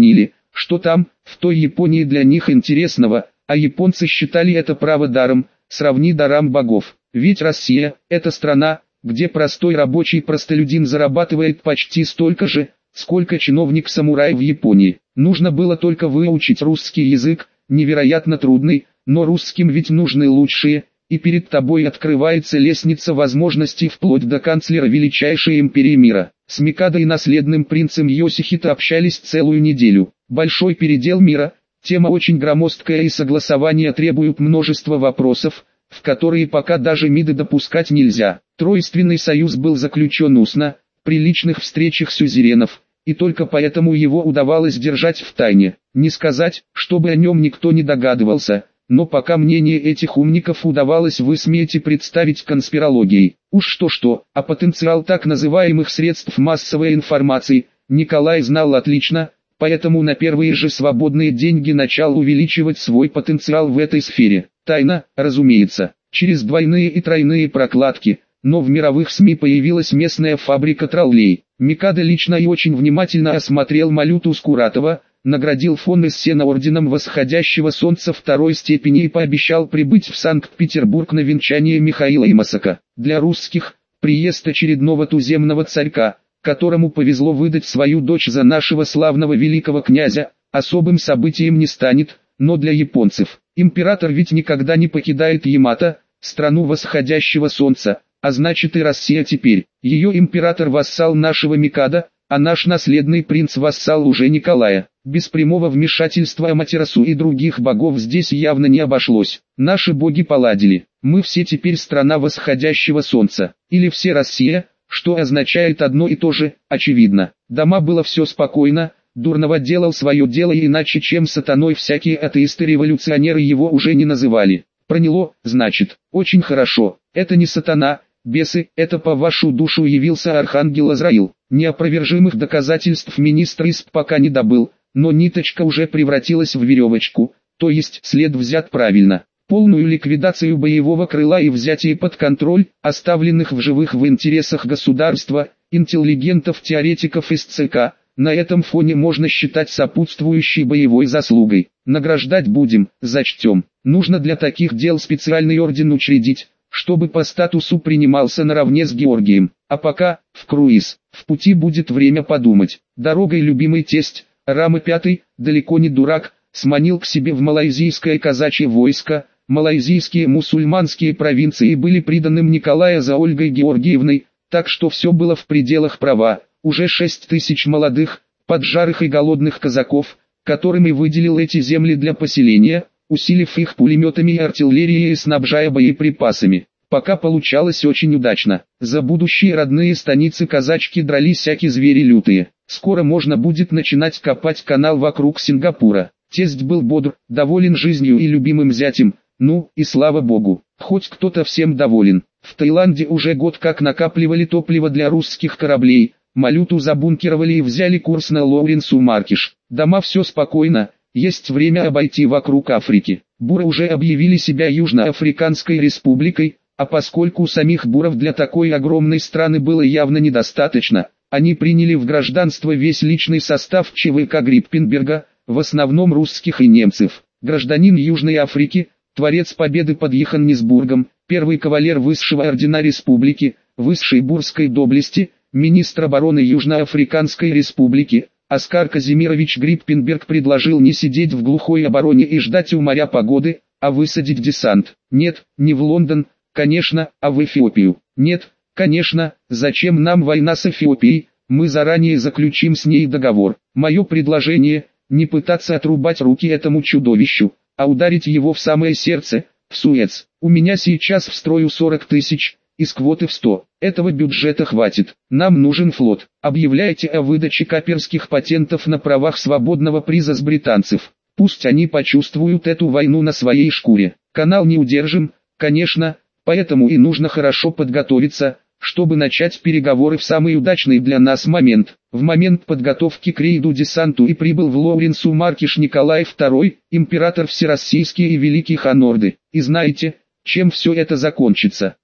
что там, в той Японии для них интересного, а японцы считали это право даром, сравни дарам богов. Ведь Россия – это страна, где простой рабочий простолюдин зарабатывает почти столько же, сколько чиновник-самурай в Японии. Нужно было только выучить русский язык, невероятно трудный, но русским ведь нужны лучшие, и перед тобой открывается лестница возможностей вплоть до канцлера величайшей империи мира. С Микадо и наследным принцем Йосихито общались целую неделю. Большой передел мира, тема очень громоздкая и согласования требуют множества вопросов, в которые пока даже МИДы допускать нельзя. Тройственный союз был заключен устно, при личных встречах сюзеренов, и только поэтому его удавалось держать в тайне. Не сказать, чтобы о нем никто не догадывался, но пока мнение этих умников удавалось высмеять и представить конспирологией. Уж что-что, а потенциал так называемых средств массовой информации Николай знал отлично, поэтому на первые же свободные деньги начал увеличивать свой потенциал в этой сфере. Тайна, разумеется, через двойные и тройные прокладки, но в мировых СМИ появилась местная фабрика троллей. Микадо лично и очень внимательно осмотрел Малюту Скуратова, наградил фон Эссена орденом восходящего солнца второй степени и пообещал прибыть в Санкт-Петербург на венчание Михаила Имасака. Для русских, приезд очередного туземного царька, которому повезло выдать свою дочь за нашего славного великого князя, особым событием не станет, но для японцев. Император ведь никогда не покидает Ямато, страну восходящего солнца, а значит и Россия теперь. Ее император-вассал нашего Микадо, а наш наследный принц-вассал уже Николая. Без прямого вмешательства Аматерасу и других богов здесь явно не обошлось. Наши боги поладили. Мы все теперь страна восходящего солнца. Или все Россия, что означает одно и то же, очевидно. Дома было все спокойно, Дурново делал свое дело, и иначе чем сатаной всякие атеисты-революционеры его уже не называли. Проняло, значит, очень хорошо. Это не сатана, бесы, это по вашу душу явился архангел Азраил. Неопровержимых доказательств министр ИСП пока не добыл, но ниточка уже превратилась в веревочку, то есть след взят правильно. Полную ликвидацию боевого крыла и взятие под контроль оставленных в живых в интересах государства, интеллигентов-теоретиков из ЦК, на этом фоне можно считать сопутствующей боевой заслугой. Награждать будем, зачтем. Нужно для таких дел специальный орден учредить, чтобы по статусу принимался наравне с Георгием. А пока, в круиз, в пути будет время подумать. Дорогой любимый тесть, Рама Пятый, далеко не дурак, сманил к себе в малайзийское казачье войско. Малайзийские мусульманские провинции были приданым Николая за Ольгой Георгиевной, так что все было в пределах права. Уже шесть тысяч молодых, поджарых и голодных казаков, которым и выделил эти земли для поселения, усилив их пулеметами и артиллерией и снабжая боеприпасами. Пока получалось очень удачно. За будущие родные станицы казачки дрались всякие звери лютые. Скоро можно будет начинать копать канал вокруг Сингапура. Тесть был бодр, доволен жизнью и любимым зятем, ну, и слава богу, хоть кто-то всем доволен. В Таиланде уже год как накапливали топливо для русских кораблей, Малюту забункировали и взяли курс на Лоуренсу-Маркиш. Дома все спокойно, есть время обойти вокруг Африки. Буры уже объявили себя Южноафриканской республикой, а поскольку самих буров для такой огромной страны было явно недостаточно, они приняли в гражданство весь личный состав ЧВК Гриппенберга, в основном русских и немцев. Гражданин Южной Африки, творец победы под Йоханнесбургом, первый кавалер высшего ордена республики, высшей бурской доблести, министр обороны Южноафриканской республики, Оскар Казимирович Гриппенберг предложил не сидеть в глухой обороне и ждать у моря погоды, а высадить десант. Нет, не в Лондон, конечно, а в Эфиопию. Нет, конечно, зачем нам война с Эфиопией, мы заранее заключим с ней договор. Мое предложение – не пытаться отрубать руки этому чудовищу, а ударить его в самое сердце, в Суэц. У меня сейчас в строю сорок тысяч, из квоты в сто. Этого бюджета хватит. Нам нужен флот. Объявляйте о выдаче каперских патентов на правах свободного приза с британцев. Пусть они почувствуют эту войну на своей шкуре. Канал не удержим, конечно, поэтому и нужно хорошо подготовиться, чтобы начать переговоры в самый удачный для нас момент. В момент подготовки к рейду-десанту и прибыл в Лоуренсу-Маркиш Николай Второй, император всероссийский и великий хан Орды. И знаете, чем все это закончится?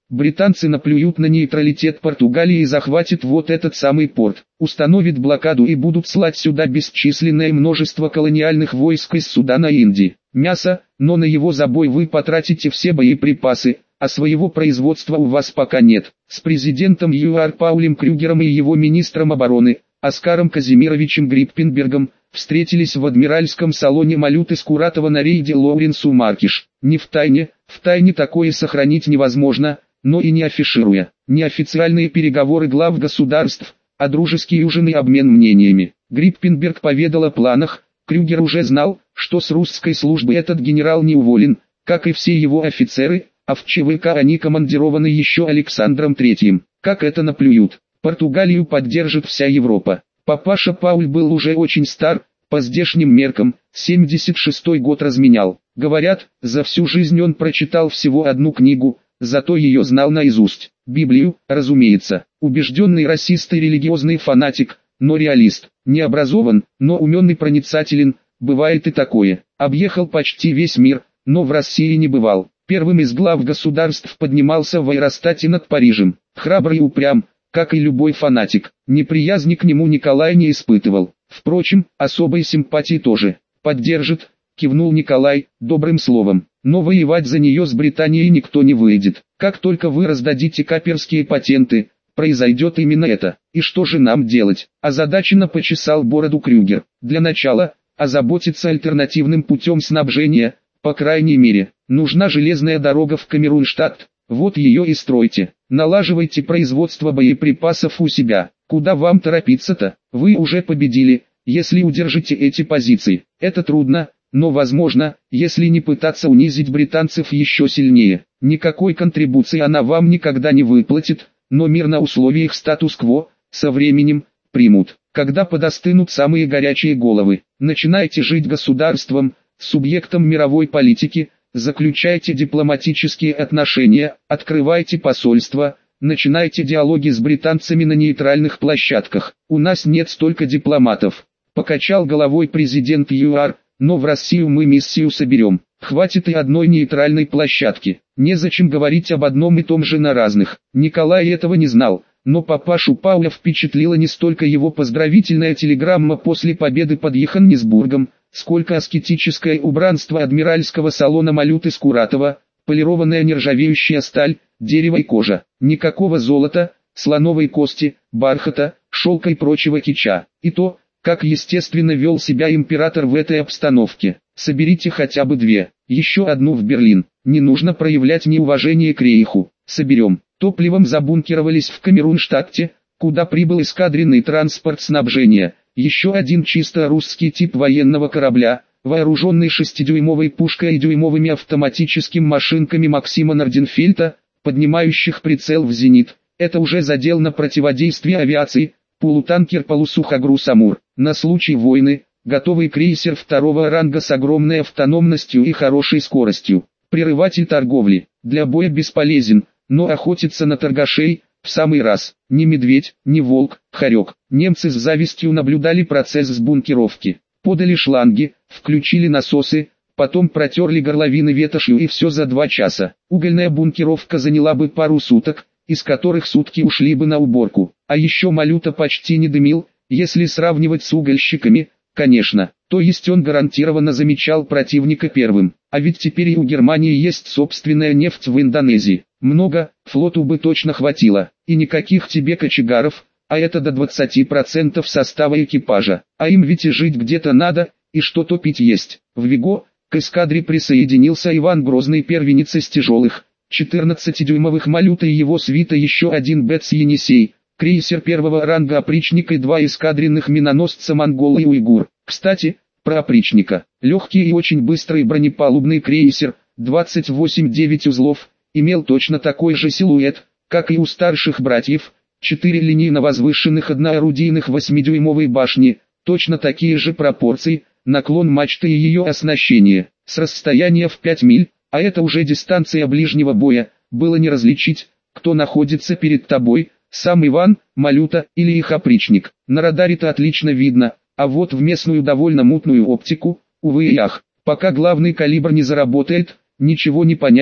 Британцы наплюют на нейтралитет Португалии и захватят вот этот самый порт, установят блокаду и будут слать сюда бесчисленное множество колониальных войск из Судана и Индии. Мясо, но на его забой вы потратите все боеприпасы, а своего производства у вас пока нет. С президентом ЮАР Паулем Крюгером и его министром обороны, Оскаром Казимировичем Гриппенбергом, встретились в адмиральском салоне Малюты Скуратова на рейде Лоуренсу Маркиш. Не в тайне, в тайне такое сохранить невозможно, но и не афишируя. Неофициальные переговоры глав государств, а дружеский ужин и обмен мнениями. Гриппенберг поведал о планах. Крюгер уже знал, что с русской службы этот генерал не уволен, как и все его офицеры, а в ЧВК они командированы еще Александром Третьим. Как это наплюют? Португалию поддержит вся Европа. Папаша Пауль был уже очень стар, по здешним меркам, семьдесят шестой год разменял. Говорят, за всю жизнь он прочитал всего одну книгу, зато ее знал наизусть. Библию, разумеется. Убежденный расист и религиозный фанатик, но реалист. Не образован, но умен и проницателен, бывает и такое. Объехал почти весь мир, но в России не бывал. Первым из глав государств поднимался в аэростате над Парижем. Храбрый и упрям, как и любой фанатик. Неприязни к нему Николай не испытывал. Впрочем, особой симпатии тоже. «Поддержит», кивнул Николай, добрым словом. «Но воевать за нее с Британией никто не выйдет. Как только вы раздадите каперские патенты, произойдет именно это. И что же нам делать?» Озадаченно почесал бороду Крюгер. «Для начала, озаботиться альтернативным путем снабжения, по крайней мере. Нужна железная дорога в Камерунштадт. Вот ее и стройте. Налаживайте производство боеприпасов у себя. Куда вам торопиться-то? Вы уже победили, если удержите эти позиции. Это трудно, но возможно, если не пытаться унизить британцев еще сильнее. Никакой контрибуции она вам никогда не выплатит, но мир на условиях статус-кво, со временем, примут. Когда подостынут самые горячие головы, начинайте жить государством, субъектом мировой политики, заключайте дипломатические отношения, открывайте посольства, начинайте диалоги с британцами на нейтральных площадках. У нас нет столько дипломатов. Покачал головой президент ЮАР, но в Россию мы миссию соберем. Хватит и одной нейтральной площадки. Незачем говорить об одном и том же на разных. Николай этого не знал, но папашу Пауля впечатлила не столько его поздравительная телеграмма после победы под Йоханнесбургом, сколько аскетическое убранство адмиральского салона Малюты Скуратова, полированная нержавеющая сталь, дерево и кожа. Никакого золота, слоновой кости, бархата, шелка и прочего кича. И то, как естественно вел себя император в этой обстановке. Соберите хотя бы две, еще одну в Берлин. Не нужно проявлять неуважение к рейху. Соберем. Топливом забункировались в Камерунштадте, куда прибыл эскадренный транспорт снабжения. Еще один чисто русский тип военного корабля, вооруженный шестидюймовой пушкой и дюймовыми автоматическими машинками Максима Норденфельта, поднимающих прицел в зенит. Это уже задел на противодействие авиации. Полутанкер полусухогруз Амур. На случай войны, готовый крейсер второго ранга с огромной автономностью и хорошей скоростью. Прерыватель торговли. Для боя бесполезен, но охотиться на торгашей – в самый раз. Ни медведь, ни волк, хорек. Немцы с завистью наблюдали процесс сбункировки. Подали шланги, включили насосы, потом протерли горловины ветошью, и все за два часа. Угольная бункеровка заняла бы пару суток, из которых сутки ушли бы на уборку. А еще Малюта почти не дымил, если сравнивать с угольщиками, конечно. То есть он гарантированно замечал противника первым. А ведь теперь и у Германии есть собственная нефть в Индонезии. Много, флоту бы точно хватило. И никаких тебе кочегаров, а это до двадцати процентов состава экипажа. А им ведь и жить где-то надо, и что-то пить есть. В Виго, к эскадре присоединился Иван Грозный, первенец из тяжелых, четырнадцатидюймовых Малюта и его свита, еще один Бетс Енисей, крейсер первого ранга опричник и два эскадренных миноносца Монгол и Уйгур. Кстати, про опричника. Легкий и очень быстрый бронепалубный крейсер, двадцать восемь девять узлов, имел точно такой же силуэт, как и у старших братьев, четыре линейно возвышенных одноорудийных восьмидюймовой башни, точно такие же пропорции, наклон мачты и ее оснащение. С расстояния в пять миль, а это уже дистанция ближнего боя, было не различить, кто находится перед тобой, сам Иван, Малюта или их опричник. На радаре-то отлично видно, а вот в местную довольно мутную оптику, увы и ах, пока главный калибр не заработает, ничего не понять,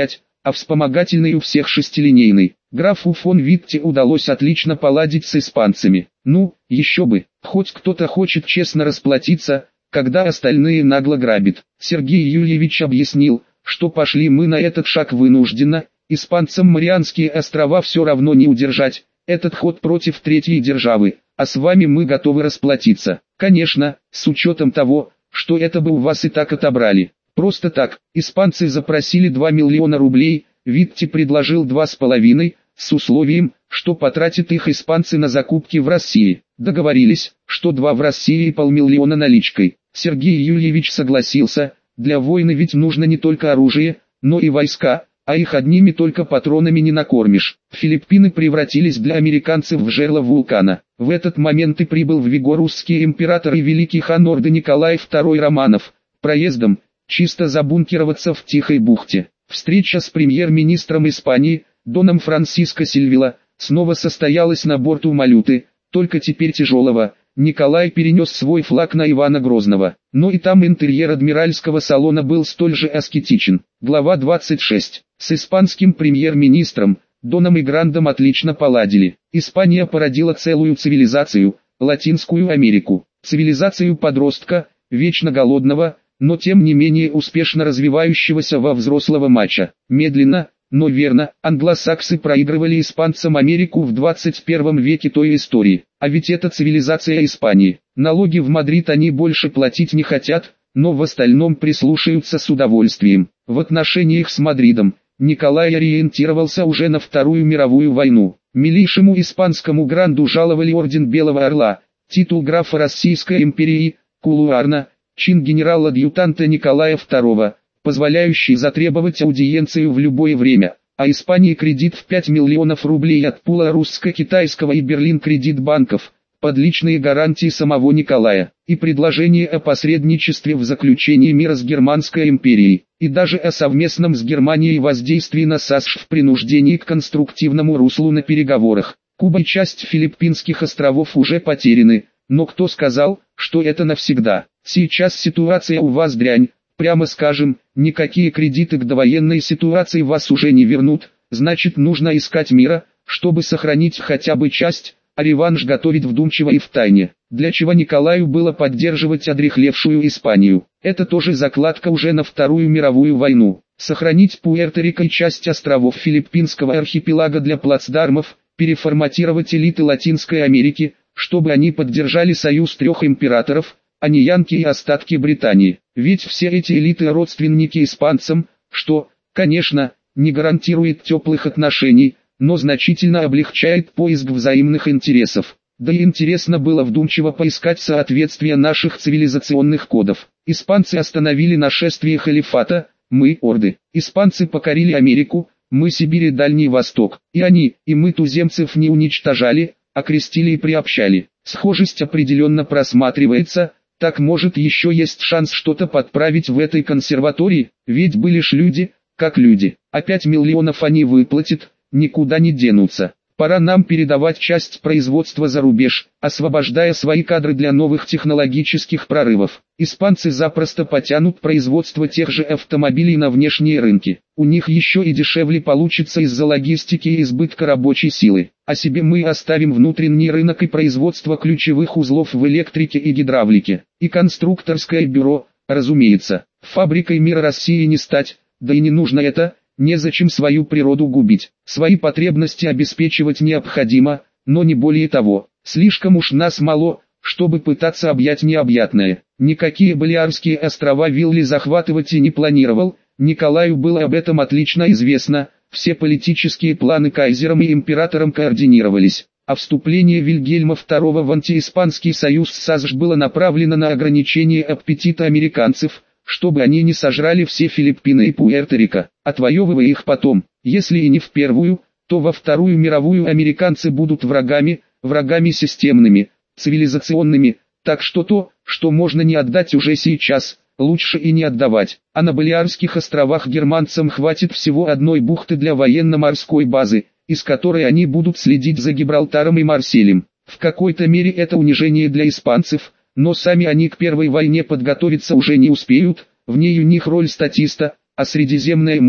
а вспомогательный у всех шестилинейный. Графу фон Витте удалось отлично поладить с испанцами. Ну, еще бы, хоть кто-то хочет честно расплатиться, когда остальные нагло грабят. Сергей Юльевич объяснил, что пошли мы на этот шаг вынужденно, испанцам Марианские острова все равно не удержать, этот ход против третьей державы, а с вами мы готовы расплатиться. Конечно, с учетом того, что это бы у вас и так отобрали. Просто так, испанцы запросили два миллиона рублей, Витте предложил два с половиной, с условием, что потратят их испанцы на закупки в России. Договорились, что два в России и полмиллиона наличкой. Сергей Юльевич согласился, для войны ведь нужно не только оружие, но и войска, а их одними только патронами не накормишь. Филиппины превратились для американцев в жерло вулкана. В этот момент и прибыл в Вигор русский император и великий хан орды Николай второй Романов, проездом, чисто забункироваться в Тихой бухте. Встреча с премьер-министром Испании, Доном Франсиско Сильвила, снова состоялась на борту Малюты, только теперь тяжелого. Николай перенес свой флаг на Ивана Грозного, но и там интерьер адмиральского салона был столь же аскетичен. Глава двадцать шесть. С испанским премьер-министром, Доном и Грандом отлично поладили. Испания породила целую цивилизацию, Латинскую Америку. Цивилизацию подростка, вечно голодного, но тем не менее успешно развивающегося во взрослого мачо. Медленно, но верно, англосаксы проигрывали испанцам Америку в двадцать первом веке той истории. А ведь это цивилизация Испании. Налоги в Мадрид они больше платить не хотят, но в остальном прислушаются с удовольствием. В отношениях с Мадридом Николай ориентировался уже на Вторую мировую войну. Милейшему испанскому гранду жаловали орден Белого Орла, титул графа Российской империи, кулуарно, чин генерал-адъютанта Николая второго, позволяющий затребовать аудиенцию в любое время, а Испании кредит в пять миллионов рублей от пула русско-китайского и Берлин-кредит банков, под личные гарантии самого Николая, и предложение о посредничестве в заключении мира с Германской империей, и даже о совместном с Германией воздействии на САСШ в принуждении к конструктивному руслу на переговорах. Куба и часть Филиппинских островов уже потеряны, но кто сказал, что это навсегда? Сейчас ситуация у вас дрянь, прямо скажем, никакие кредиты к довоенной ситуации вас уже не вернут, значит нужно искать мира, чтобы сохранить хотя бы часть, а реванш готовить вдумчиво и втайне. Для чего Николаю было поддерживать одряхлевшую Испанию? Это тоже закладка уже на Вторую мировую войну. Сохранить Пуэрто-Рико и часть островов Филиппинского архипелага для плацдармов, переформатировать элиты Латинской Америки, чтобы они поддержали союз трех императоров, а не янки и остатки Британии. Ведь все эти элиты родственники испанцам, что, конечно, не гарантирует теплых отношений, но значительно облегчает поиск взаимных интересов. Да и интересно было вдумчиво поискать соответствие наших цивилизационных кодов. Испанцы остановили нашествие халифата, мы орды. Испанцы покорили Америку, мы Сибирь и Дальний Восток. И они, и мы туземцев не уничтожали, а крестили и приобщали. Схожесть определенно просматривается. Так может еще есть шанс что-то подправить в этой консерватории, ведь были ж люди, как люди, а пять миллионов они выплатят, никуда не денутся. Пора нам передавать часть производства за рубеж, освобождая свои кадры для новых технологических прорывов. Испанцы запросто потянут производство тех же автомобилей на внешние рынки. У них еще и дешевле получится из-за логистики и избытка рабочей силы. А себе мы оставим внутренний рынок и производство ключевых узлов в электрике и гидравлике. И конструкторское бюро, разумеется. Фабрикой мира России не стать, да и не нужно это. Незачем свою природу губить. Свои потребности обеспечивать необходимо, но не более того. Слишком уж нас мало, чтобы пытаться объять необъятное. Никакие Балиарские острова Вилли захватывать и не планировал. Николаю было об этом отлично известно. Все политические планы кайзером и императором координировались. А вступление Вильгельма второго в антииспанский союз САСШ было направлено на ограничение аппетита американцев, чтобы они не сожрали все Филиппины и Пуэрто-Рико, отвоевывая их потом. Если и не в первую, то во Вторую мировую американцы будут врагами, врагами системными, цивилизационными, так что то, что можно не отдать уже сейчас, лучше и не отдавать. А на Балиарских островах германцам хватит всего одной бухты для военно-морской базы, из которой они будут следить за Гибралтаром и Марселем. В какой-то мере это унижение для испанцев, но сами они к первой войне подготовиться уже не успеют, в ней у них роль статиста, а Средиземное море,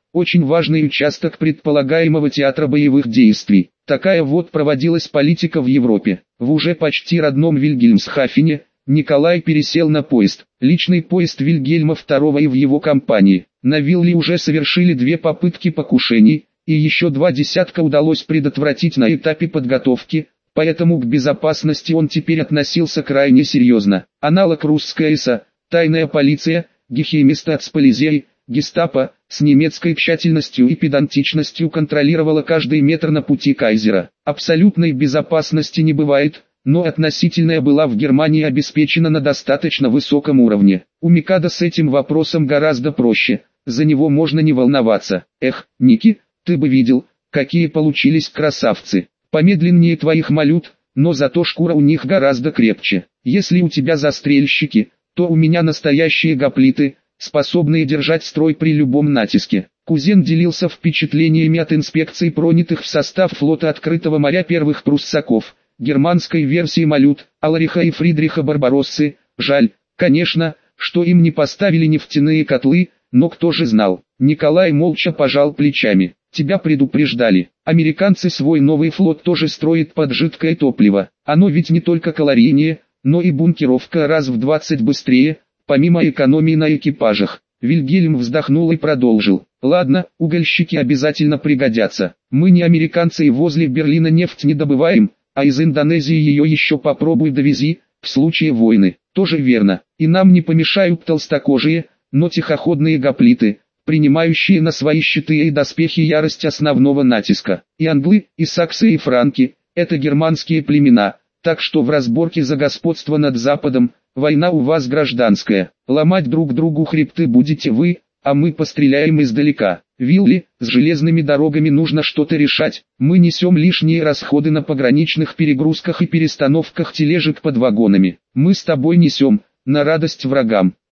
очень важный участок предполагаемого театра боевых действий. Такая вот проводилась политика в Европе. В уже почти родном Вильгельмсхафене Николай пересел на поезд, личный поезд Вильгельма второго, и в его компании. На вилле уже совершили две попытки покушений, и еще два десятка удалось предотвратить на этапе подготовки, поэтому к безопасности он теперь относился крайне серьезно. Аналог русская эс а, тайная полиция, Гехеймстатсполизей, гестапо, с немецкой тщательностью и педантичностью контролировала каждый метр на пути кайзера. Абсолютной безопасности не бывает, но относительная была в Германии обеспечена на достаточно высоком уровне. У Микадо с этим вопросом гораздо проще, за него можно не волноваться. Эх, Ники, ты бы видел, какие получились красавцы. Помедленнее твоих малют, но зато шкура у них гораздо крепче. Если у тебя застрельщики, то у меня настоящие гоплиты, способные держать строй при любом натиске. Кузен делился впечатлениями от инспекций пронятых в состав флота открытого моря первых пруссаков, германской версии малют, Алариха и Фридриха Барбароссы. Жаль, конечно, что им не поставили нефтяные котлы, но кто же знал. Николай молча пожал плечами. Тебя предупреждали. Американцы свой новый флот тоже строят под жидкое топливо. Оно ведь не только калорийнее, но и бункеровка раз в двадцать быстрее, помимо экономии на экипажах. Вильгельм вздохнул и продолжил. Ладно, угольщики обязательно пригодятся. Мы не американцы и возле Берлина нефть не добываем, а из Индонезии ее еще попробуй довези, в случае войны. Тоже верно. И нам не помешают толстокожие, но тихоходные гоплиты, принимающие на свои щиты и доспехи ярость основного натиска. И англы, и саксы, и франки – это германские племена, так что в разборке за господство над Западом, война у вас гражданская. Ломать друг другу хребты будете вы, а мы постреляем издалека. Вилли, с железными дорогами нужно что-то решать. Мы несем лишние расходы на пограничных перегрузках и перестановках тележек под вагонами. Мы с тобой несем, на радость врагам.